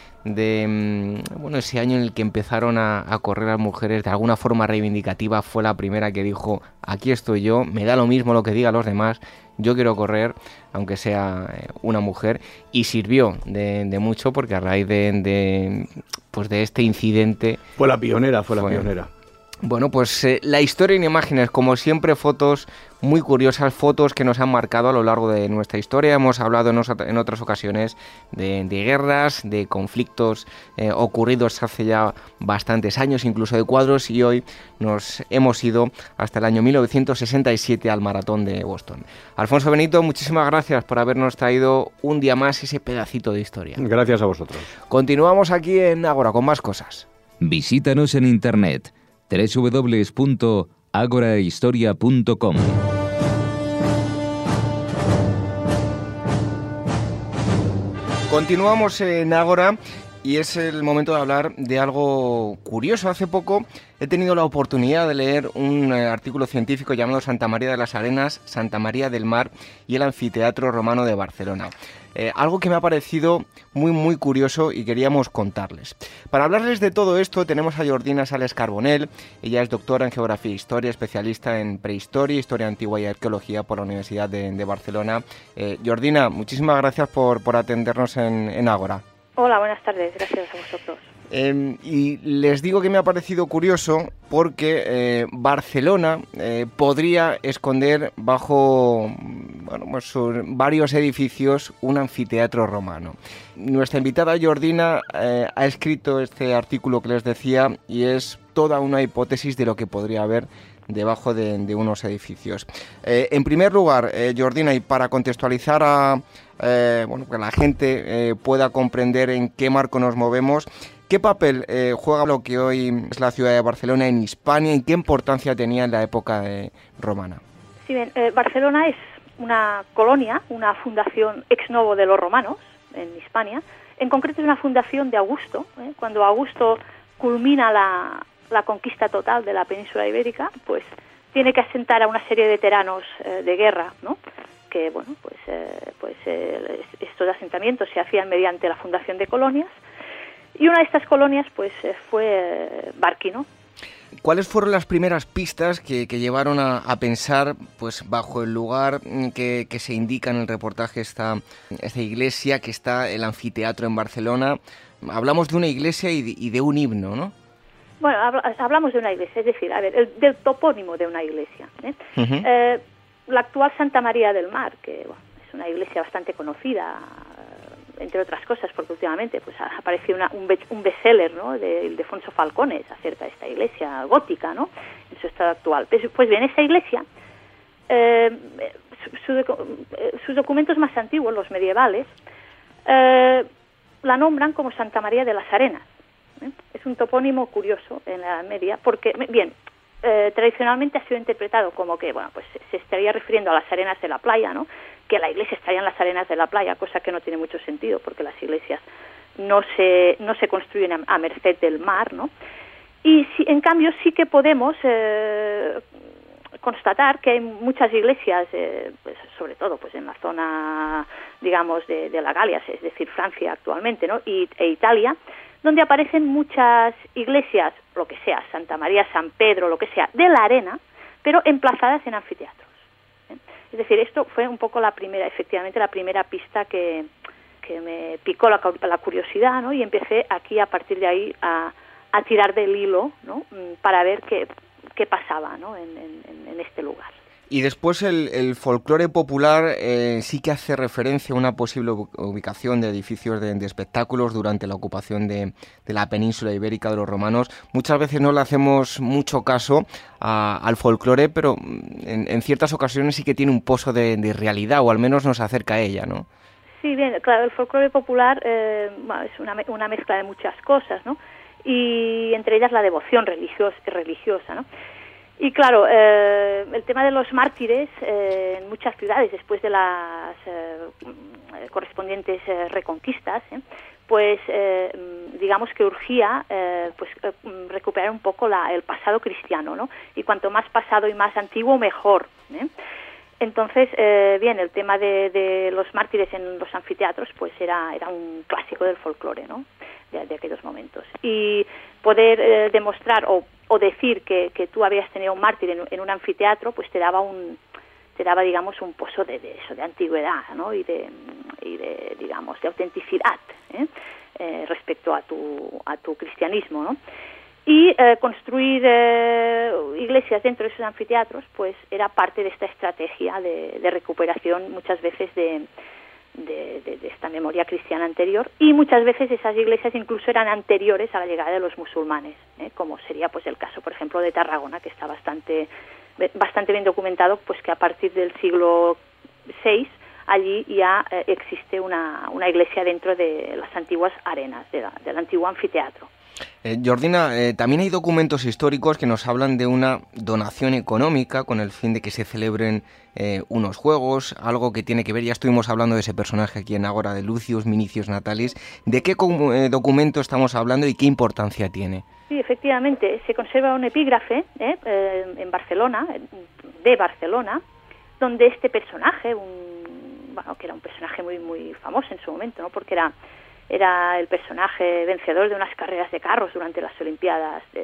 ese año en el que empezaron a correr las mujeres de alguna forma reivindicativa. Fue la primera que dijo, aquí estoy yo, me da lo mismo lo que digan los demás, yo quiero correr, aunque sea una mujer, y sirvió de mucho porque a raíz de este incidente... Fue la pionera. Bueno, pues la historia en imágenes, como siempre, fotos muy curiosas, fotos que nos han marcado a lo largo de nuestra historia. Hemos hablado en otras ocasiones de guerras, de conflictos ocurridos hace ya bastantes años, incluso de cuadros, y hoy nos hemos ido hasta el año 1967 al Maratón de Boston. Alfonso Benito, muchísimas gracias por habernos traído un día más ese pedacito de historia. Gracias a vosotros. Continuamos aquí en Ágora con más cosas. Visítanos en internet www.agorahistoria.com. Continuamos en Ágora y es el momento de hablar de algo curioso. Hace poco he tenido la oportunidad de leer un artículo científico llamado Santa María de las Arenas, Santa María del Mar y el Anfiteatro Romano de Barcelona. Algo que me ha parecido muy curioso y queríamos contarles. Para hablarles de todo esto tenemos a Jordina Sales Carbonell. Ella es doctora en Geografía e Historia, especialista en Prehistoria, Historia Antigua y Arqueología por la Universidad de Barcelona. Jordina, muchísimas gracias por atendernos en Ágora. Hola, buenas tardes, gracias a vosotros. Y les digo que me ha parecido curioso porque Barcelona podría esconder bajo varios edificios un anfiteatro romano. Nuestra invitada Jordina ha escrito este artículo que les decía y es toda una hipótesis de lo que podría haber debajo de unos edificios. En primer lugar, Jordina, y para contextualizar que la gente pueda comprender en qué marco nos movemos, ¿qué papel juega lo que hoy es la ciudad de Barcelona en Hispania y qué importancia tenía en la época romana? Sí, bien, Barcelona es una colonia, una fundación ex novo de los romanos en Hispania. En concreto es una fundación de Augusto. Cuando Augusto culmina la conquista total de la península ibérica, pues tiene que asentar a una serie de veteranos de guerra, ¿no? Que estos asentamientos se hacían mediante la fundación de colonias. Y una de estas colonias pues fue Barquino. ¿Cuáles fueron las primeras pistas que llevaron a pensar, pues bajo el lugar que se indica en el reportaje, esta iglesia, que está el anfiteatro en Barcelona? Hablamos de una iglesia y de un himno, ¿no? Bueno, hablamos de una iglesia, es decir, del topónimo de una iglesia. Uh-huh. La actual Santa María del Mar, que es una iglesia bastante conocida, entre otras cosas, porque últimamente pues ha aparecido un bestseller, ¿no?, de Ildefonso Falcones acerca de esta iglesia gótica, ¿no?, en su estado actual. Pues bien, esa iglesia, sus documentos más antiguos, los medievales, la nombran como Santa María de las Arenas. Es un topónimo curioso en la Edad Media, porque, bien, tradicionalmente ha sido interpretado como que, pues se estaría refiriendo a las arenas de la playa, ¿no?, que la iglesia estaría en las arenas de la playa, cosa que no tiene mucho sentido, porque las iglesias no se construyen a merced del mar, ¿no? Y sí, en cambio sí que podemos constatar que hay muchas iglesias, pues, sobre todo pues en la zona, digamos, de la Galia, es decir, Francia actualmente, ¿no?, e Italia, donde aparecen muchas iglesias, lo que sea, Santa María, San Pedro, lo que sea, de la arena, pero emplazadas en anfiteatros. Es decir, esto fue un poco la primera pista que me picó la curiosidad, ¿no? Y empecé aquí, a partir de ahí, a tirar del hilo, ¿no?, para ver qué pasaba, ¿no?, en este lugar. Y después el folclore popular sí que hace referencia a una posible ubicación de edificios de espectáculos durante la ocupación de la península ibérica de los romanos. Muchas veces no le hacemos mucho caso al folclore, pero en ciertas ocasiones sí que tiene un pozo de realidad, o al menos nos acerca a ella, ¿no? Sí, bien, claro, el folclore popular es una mezcla de muchas cosas, ¿no? Y entre ellas la devoción religiosa, ¿no? Y claro, el tema de los mártires en muchas ciudades, después de las correspondientes reconquistas, pues digamos que urgía recuperar un poco el pasado cristiano, ¿no? Y cuanto más pasado y más antiguo, mejor, ¿eh? Entonces, bien, el tema de los mártires en los anfiteatros pues era un clásico del folclore, ¿no?, de aquellos momentos. Y poder demostrar o decir que tú habías tenido un mártir en un anfiteatro, pues te daba digamos un pozo de antigüedad, ¿no?, y de digamos de autenticidad respecto a tu cristianismo, ¿no? Y construir iglesias dentro de esos anfiteatros, pues era parte de esta estrategia de recuperación muchas veces de esta memoria cristiana anterior, y muchas veces esas iglesias incluso eran anteriores a la llegada de los musulmanes, como sería pues el caso, por ejemplo, de Tarragona, que está bastante bien documentado, pues que a partir del siglo VI allí ya existe una iglesia dentro de las antiguas arenas del antiguo anfiteatro. Jordina, también hay documentos históricos que nos hablan de una donación económica con el fin de que se celebren unos juegos, algo que tiene que ver, ya estuvimos hablando de ese personaje aquí en Ágora, de Lucius Minicius Natalis. ¿De qué documento estamos hablando y qué importancia tiene? Sí, efectivamente, se conserva un epígrafe en Barcelona, de Barcelona, donde este personaje, que era un personaje muy, muy famoso en su momento, ¿no? Porque era el personaje vencedor de unas carreras de carros durante las Olimpiadas del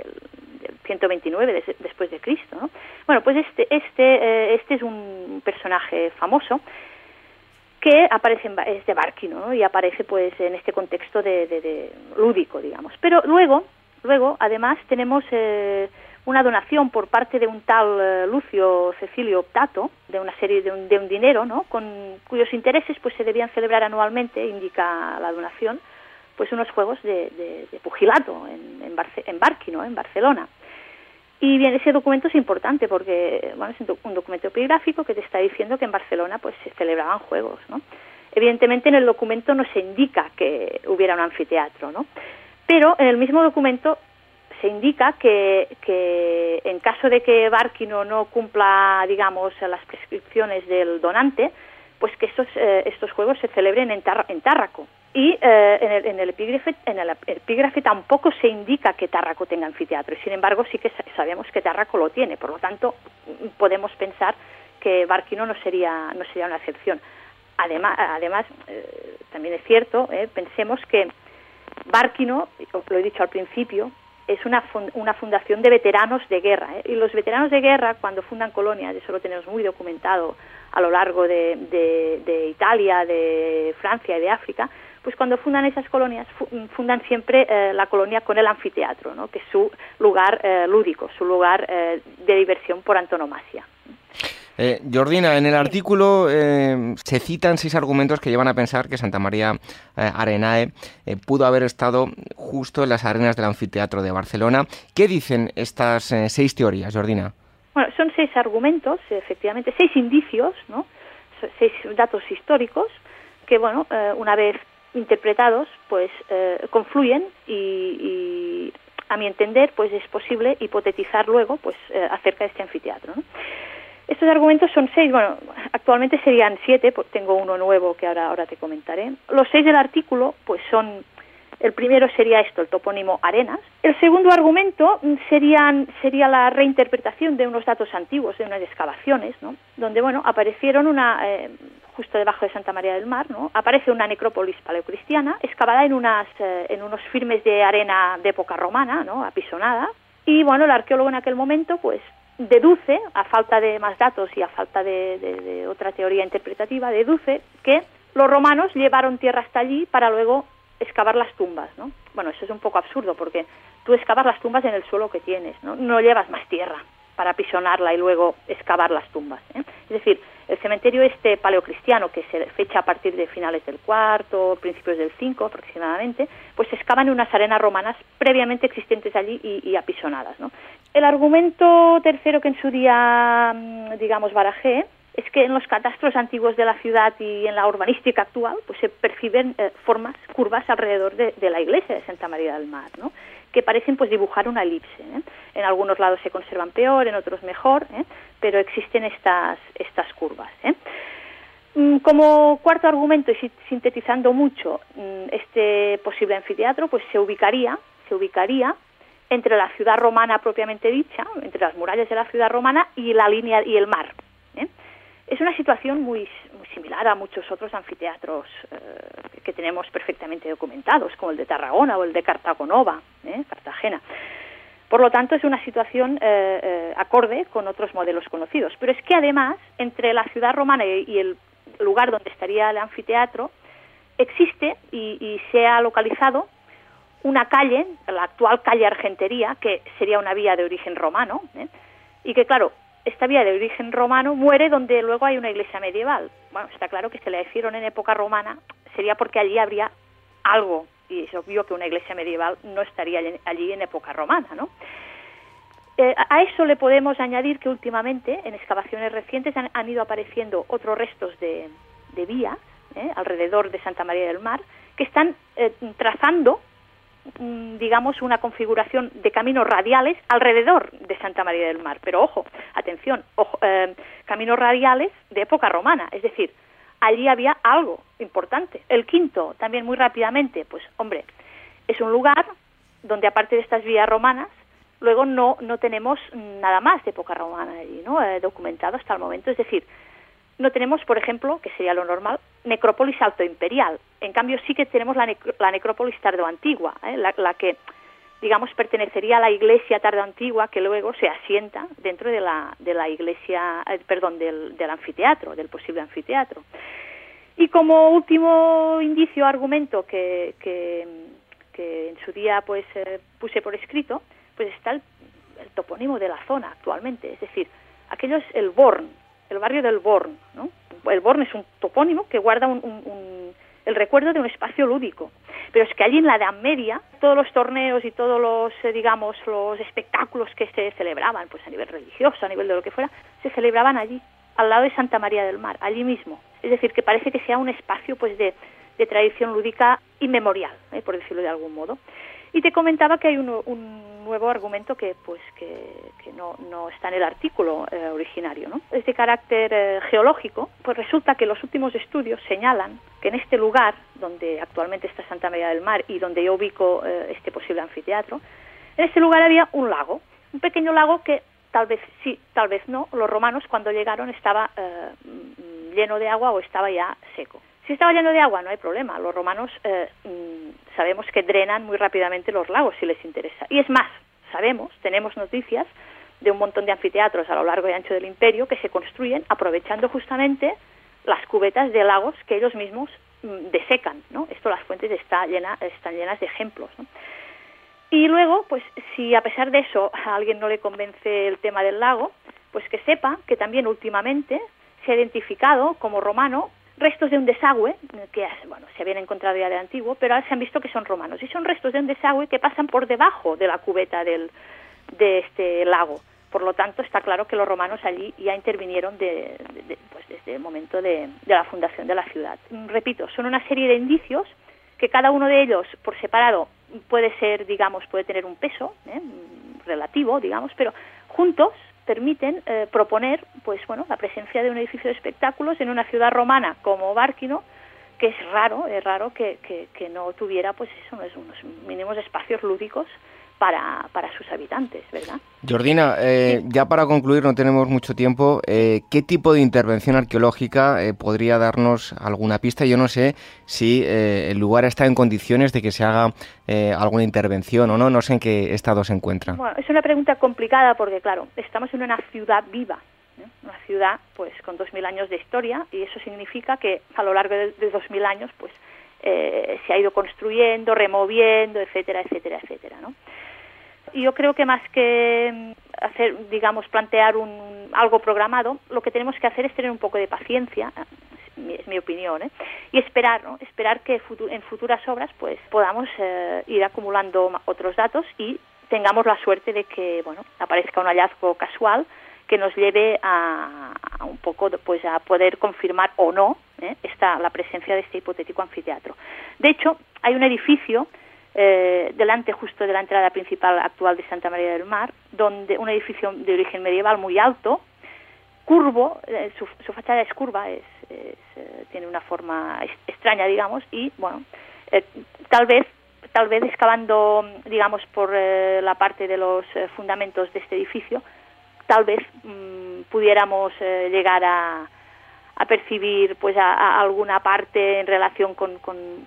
129 después de Cristo, ¿no? Bueno, pues este es un personaje famoso que aparece es de Bárquino, ¿no? Y aparece pues en este contexto de lúdico, digamos. Pero luego además tenemos una donación por parte de un tal Lucio Cecilio Tato, de una serie de un dinero, ¿no? Cuyos intereses pues se debían celebrar anualmente, indica la donación, pues unos juegos de pugilato en Bárquino, en Barcelona. Y bien, ese documento es importante porque es un documento epigráfico que te está diciendo que en Barcelona pues se celebraban juegos, ¿no? Evidentemente en el documento no se indica que hubiera un anfiteatro, ¿no? Pero en el mismo documento se indica que en caso de que Bárquino no cumpla, digamos, las prescripciones del donante, pues que estos juegos se celebren en Tárraco. Y en el epígrafe tampoco se indica que Tárraco tenga anfiteatro, y sin embargo sí que sabemos que Tárraco lo tiene, por lo tanto podemos pensar que Bárquino no sería una excepción. Además también es cierto, pensemos que Bárquino, lo he dicho al principio, es una fundación de veteranos de guerra, y los veteranos de guerra cuando fundan colonias, eso lo tenemos muy documentado a lo largo de Italia, de Francia y de África, pues cuando fundan esas colonias fundan siempre la colonia con el anfiteatro, ¿no? Que es su lugar lúdico, su lugar de diversión por antonomasia. Jordina, en el artículo se citan 6 argumentos que llevan a pensar que Santa María Arenae pudo haber estado justo en las arenas del anfiteatro de Barcelona. ¿Qué dicen estas 6 teorías, Jordina? Bueno, son 6 argumentos, efectivamente, 6 indicios, ¿no? 6 datos históricos que, una vez interpretados, pues confluyen y a mi entender, pues es posible hipotetizar luego, pues acerca de este anfiteatro, ¿no? Estos argumentos son 6, actualmente serían 7, porque tengo uno nuevo que ahora te comentaré. Los 6 del artículo, pues el primero sería el topónimo Arenas. El segundo argumento sería la reinterpretación de unos datos antiguos, de unas excavaciones, ¿no? Donde, aparecieron justo debajo de Santa María del Mar, ¿no? Aparece una necrópolis paleocristiana, excavada en unos firmes de arena de época romana, ¿no? Apisonada. Y, el arqueólogo en aquel momento, pues, deduce, a falta de más datos y a falta de otra teoría interpretativa, deduce que los romanos llevaron tierra hasta allí para luego excavar las tumbas, ¿no? Eso es un poco absurdo porque tú excavas las tumbas en el suelo que tienes, no llevas más tierra para apisonarla y luego excavar las tumbas, ¿eh? Es decir, el cementerio paleocristiano, que se fecha a partir de finales del IV, principios del V aproximadamente, pues se excavan en unas arenas romanas previamente existentes allí y apisonadas, ¿no? El argumento tercero que en su día, barajé, es que en los catastros antiguos de la ciudad y en la urbanística actual, pues se perciben formas, curvas alrededor de la iglesia de Santa María del Mar, ¿no? Que parecen pues dibujar una elipse, ¿eh? En algunos lados se conservan peor, en otros mejor, pero existen estas curvas, ¿eh? Como cuarto argumento, y sintetizando mucho, este posible anfiteatro pues se ubicaría entre la ciudad romana propiamente dicha, entre las murallas de la ciudad romana y la línea y el mar, ¿eh? Es una situación muy similar a muchos otros anfiteatros que tenemos perfectamente documentados, como el de Tarragona o el de Cartagonova, Cartagena. Por lo tanto, es una situación acorde con otros modelos conocidos. Pero es que además, entre la ciudad romana y el lugar donde estaría el anfiteatro, existe y se ha localizado una calle, la actual calle Argentería, que sería una vía de origen romano, y que claro, esta vía de origen romano muere donde luego hay una iglesia medieval. Bueno, está claro que si la hicieron en época romana sería porque allí habría algo, y es obvio que una iglesia medieval no estaría allí en época romana, ¿no? A eso le podemos añadir que últimamente, en excavaciones recientes, han ido apareciendo otros restos de vías alrededor de Santa María del Mar, que están trazando, digamos, una configuración de caminos radiales alrededor de Santa María del Mar. Pero ojo, atención, caminos radiales de época romana, es decir, allí había algo importante. El quinto, también muy rápidamente, pues hombre, es un lugar donde aparte de estas vías romanas, luego no tenemos nada más de época romana allí, ¿no? Documentado hasta el momento, es decir, no tenemos, por ejemplo, que sería lo normal, necrópolis altoimperial. En cambio, sí que tenemos la necrópolis tardoantigua, la que, digamos, pertenecería a la iglesia tardoantigua que luego se asienta dentro de la iglesia, del anfiteatro, del posible anfiteatro. Y como último indicio, argumento que en su día pues puse por escrito, pues está el topónimo de la zona actualmente, es decir, aquello es el Born, el barrio del Born, ¿no? El Born es un topónimo que guarda el recuerdo de un espacio lúdico, pero es que allí en la Edad Media todos los torneos y todos los, digamos, los espectáculos que se celebraban, pues a nivel religioso, a nivel de lo que fuera, se celebraban allí, al lado de Santa María del Mar, allí mismo. Es decir, que parece que sea un espacio pues de tradición lúdica inmemorial, por decirlo de algún modo. Y te comentaba que hay un nuevo argumento que no está en el artículo originario, ¿no? Es de carácter geológico. Pues resulta que los últimos estudios señalan que en este lugar, donde actualmente está Santa María del Mar y donde yo ubico este posible anfiteatro, en este lugar había un lago, un pequeño lago que tal vez sí, tal vez no. Los romanos cuando llegaron estaba lleno de agua o estaba ya seco. Si estaba lleno de agua no hay problema, los romanos sabemos que drenan muy rápidamente los lagos si les interesa. Y es más, tenemos noticias de un montón de anfiteatros a lo largo y ancho del imperio que se construyen aprovechando justamente las cubetas de lagos que ellos mismos desecan, ¿no? Esto las fuentes están llenas de ejemplos, ¿no? Y luego, pues si a pesar de eso a alguien no le convence el tema del lago, pues que sepa que también últimamente se ha identificado como romano restos de un desagüe, que se habían encontrado ya de antiguo, pero ahora se han visto que son romanos. Y son restos de un desagüe que pasan por debajo de la cubeta de este lago. Por lo tanto, está claro que los romanos allí ya intervinieron desde el momento de la fundación de la ciudad. Repito, son una serie de indicios que cada uno de ellos, por separado, puede tener un peso relativo, digamos, pero juntos permiten proponer la presencia de un edificio de espectáculos en una ciudad romana como Bárquino, que es raro que no tuviera unos mínimos espacios lúdicos para sus habitantes, ¿verdad? Jordina, ya para concluir, no tenemos mucho tiempo, ¿qué tipo de intervención arqueológica podría darnos alguna pista? Yo no sé si el lugar está en condiciones de que se haga alguna intervención o no sé en qué estado se encuentra. Bueno, es una pregunta complicada porque, claro, estamos en una ciudad viva, una ciudad pues con 2000 años de historia, y eso significa que a lo largo de 2000 años pues se ha ido construyendo, removiendo, etcétera, ¿no? Y yo creo que más que plantear algo programado, lo que tenemos que hacer es tener un poco de paciencia, es mi opinión, y esperar que en futuras obras pues podamos ir acumulando otros datos y tengamos la suerte de que aparezca un hallazgo casual que nos lleve a un poco pues a poder confirmar o no la presencia de este hipotético anfiteatro. De hecho, hay un edificio delante justo de la entrada principal actual de Santa María del Mar, donde un edificio de origen medieval muy alto, curvo, su fachada es curva, tiene una forma extraña, digamos, y tal vez excavando, digamos, por la parte de los fundamentos de este edificio, tal vez pudiéramos llegar a percibir pues a alguna parte en relación con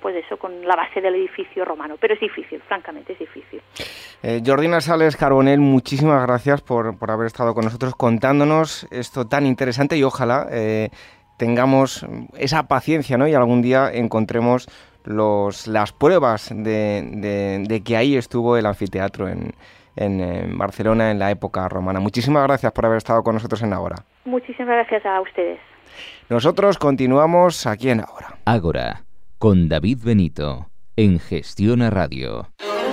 la base del edificio romano, pero es difícil, francamente es difícil. Jordina Sales Carbonell, muchísimas gracias por haber estado con nosotros contándonos esto tan interesante, y ojalá tengamos esa paciencia, ¿no? Y algún día encontremos las pruebas de que ahí estuvo el anfiteatro en Barcelona en la época romana. Muchísimas gracias por haber estado con nosotros en Ágora. Muchísimas gracias a ustedes. Nosotros continuamos aquí en Ágora. Ágora, con David Benito, en Gestiona Radio.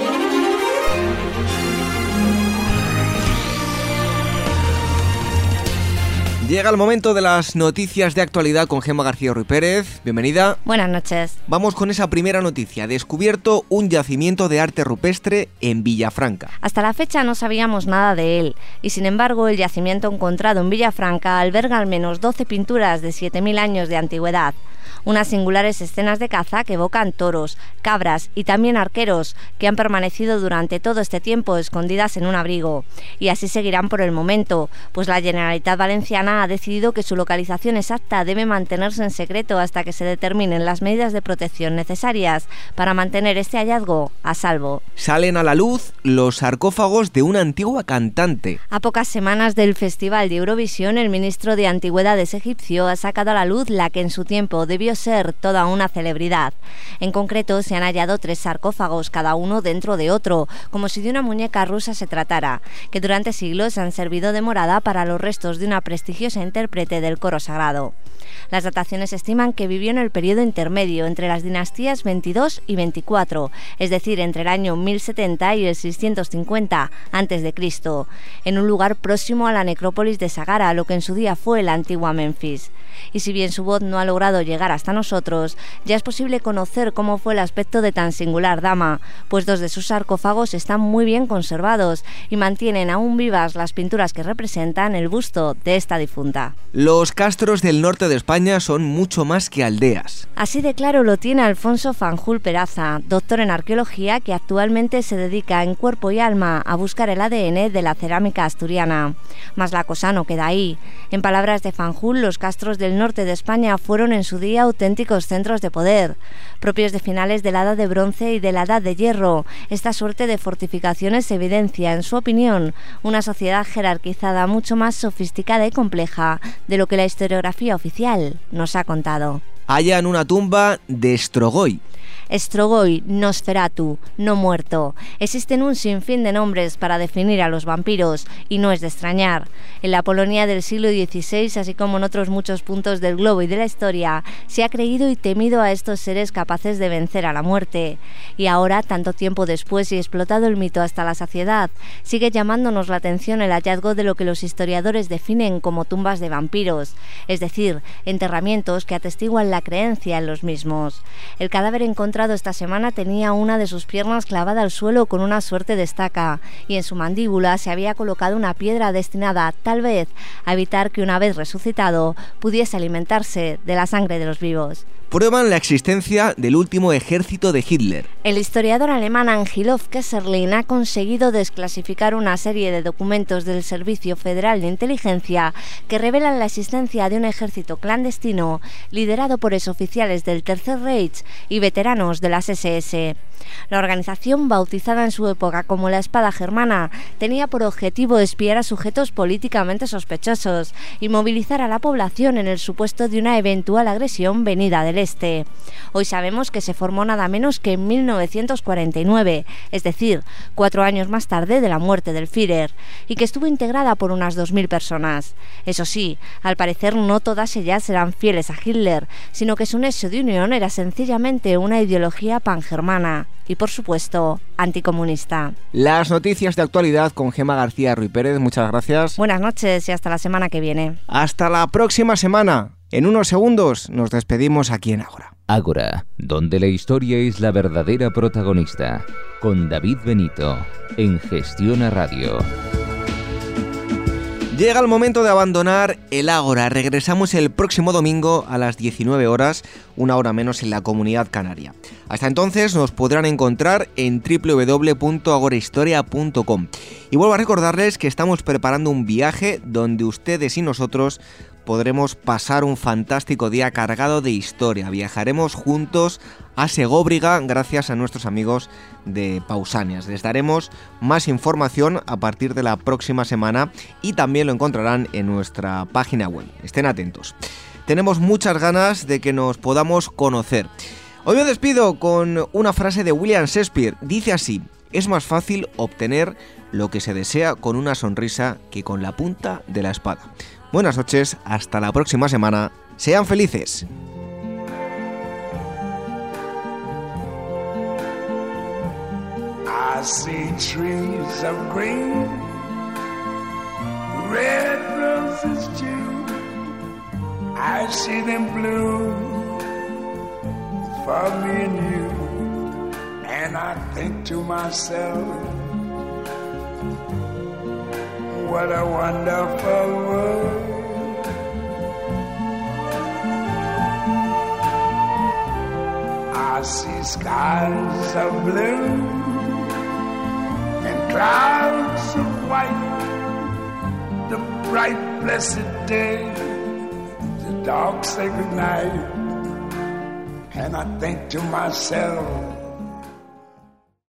Llega el momento de las noticias de actualidad con Gemma García Ruiz Pérez. Bienvenida. Buenas noches. Vamos con esa primera noticia. Descubierto un yacimiento de arte rupestre en Villafranca. Hasta la fecha no sabíamos nada de él, y sin embargo el yacimiento encontrado en Villafranca alberga al menos 12 pinturas de 7.000 años de antigüedad. Unas singulares escenas de caza que evocan toros, cabras y también arqueros que han permanecido durante todo este tiempo escondidas en un abrigo. Y así seguirán por el momento, pues la Generalitat Valenciana ha decidido que su localización exacta debe mantenerse en secreto hasta que se determinen las medidas de protección necesarias para mantener este hallazgo a salvo. Salen a la luz los sarcófagos de una antigua cantante. A pocas semanas del Festival de Eurovisión, el ministro de Antigüedades egipcio ha sacado a la luz la que en su tiempo debió ser toda una celebridad. En concreto, se han hallado 3 sarcófagos, cada uno dentro de otro, como si de una muñeca rusa se tratara, que durante siglos han servido de morada para los restos de una prestigiosa intérprete del coro sagrado. Las dataciones estiman que vivió en el periodo intermedio entre las dinastías 22 y 24, es decir, entre el año 1070 y el 650 a.C., en un lugar próximo a la necrópolis de Sagara, lo que en su día fue la antigua Memphis. Y si bien su voz no ha logrado llegar hasta nosotros, ya es posible conocer cómo fue el aspecto de tan singular dama, pues 2 de sus sarcófagos están muy bien conservados y mantienen aún vivas las pinturas que representan el busto de esta difunta. Los castros del norte de España son mucho más que aldeas. Así de claro lo tiene Alfonso Fanjul Peraza, doctor en arqueología que actualmente se dedica en cuerpo y alma a buscar el ADN de la cerámica asturiana. Mas la cosa no queda ahí. En palabras de Fanjul, los castros del norte de España fueron en su día auténticos centros de poder, propios de finales de la Edad de Bronce y de la Edad de Hierro. Esta suerte de fortificaciones evidencia, en su opinión, una sociedad jerarquizada mucho más sofisticada y compleja de lo que la historiografía oficial nos ha contado. Hallan una tumba de Strogoi. Strogoi, Nosferatu, no muerto. Existen un sinfín de nombres para definir a los vampiros, y no es de extrañar. En la Polonia del siglo XVI, así como en otros muchos puntos del globo y de la historia, se ha creído y temido a estos seres capaces de vencer a la muerte. Y ahora, tanto tiempo después y explotado el mito hasta la saciedad, sigue llamándonos la atención el hallazgo de lo que los historiadores definen como tumbas de vampiros, es decir, enterramientos que atestiguan la creencia en los mismos. El cadáver encontrado esta semana tenía una de sus piernas clavada al suelo con una suerte de estaca, y en su mandíbula se había colocado una piedra destinada, tal vez, a evitar que una vez resucitado pudiese alimentarse de la sangre de los vivos. Prueban la existencia del último ejército de Hitler. El historiador alemán Angilov Kesserlin ha conseguido desclasificar una serie de documentos del Servicio Federal de Inteligencia que revelan la existencia de un ejército clandestino liderado por exoficiales del Tercer Reich y veteranos de las SS. La organización, bautizada en su época como la Espada Germana, tenía por objetivo espiar a sujetos políticamente sospechosos y movilizar a la población en el supuesto de una eventual agresión venida del este. Hoy sabemos que se formó nada menos que en 1949, es decir, 4 años más tarde de la muerte del Führer, y que estuvo integrada por unas 2.000 personas. Eso sí, al parecer no todas ellas eran fieles a Hitler, sino que su nexo de unión era sencillamente una ideología pangermana y, por supuesto, anticomunista. Las noticias de actualidad con Gemma García Ruiz Pérez, muchas gracias. Buenas noches y hasta la semana que viene. Hasta la próxima semana. En unos segundos nos despedimos aquí en Ágora. Ágora, donde la historia es la verdadera protagonista. Con David Benito, en Gestiona Radio. Llega el momento de abandonar el Ágora. Regresamos el próximo domingo a las 19 horas, una hora menos en la Comunidad Canaria. Hasta entonces nos podrán encontrar en www.agorahistoria.com. Y vuelvo a recordarles que estamos preparando un viaje donde ustedes y nosotros podremos pasar un fantástico día cargado de historia. Viajaremos juntos a Segóbriga gracias a nuestros amigos de Pausanias. Les daremos más información a partir de la próxima semana y también lo encontrarán en nuestra página web. Estén atentos. Tenemos muchas ganas de que nos podamos conocer. Hoy me despido con una frase de William Shakespeare. Dice así: es más fácil obtener lo que se desea con una sonrisa que con la punta de la espada. Buenas noches, hasta la próxima semana. Sean felices. I see trees of green, red roses too. I see them bloom for me and you. And I think to myself, what a wonderful world. I see skies of blue and clouds of white, the bright blessed day, the dark sacred night. And I think to myself,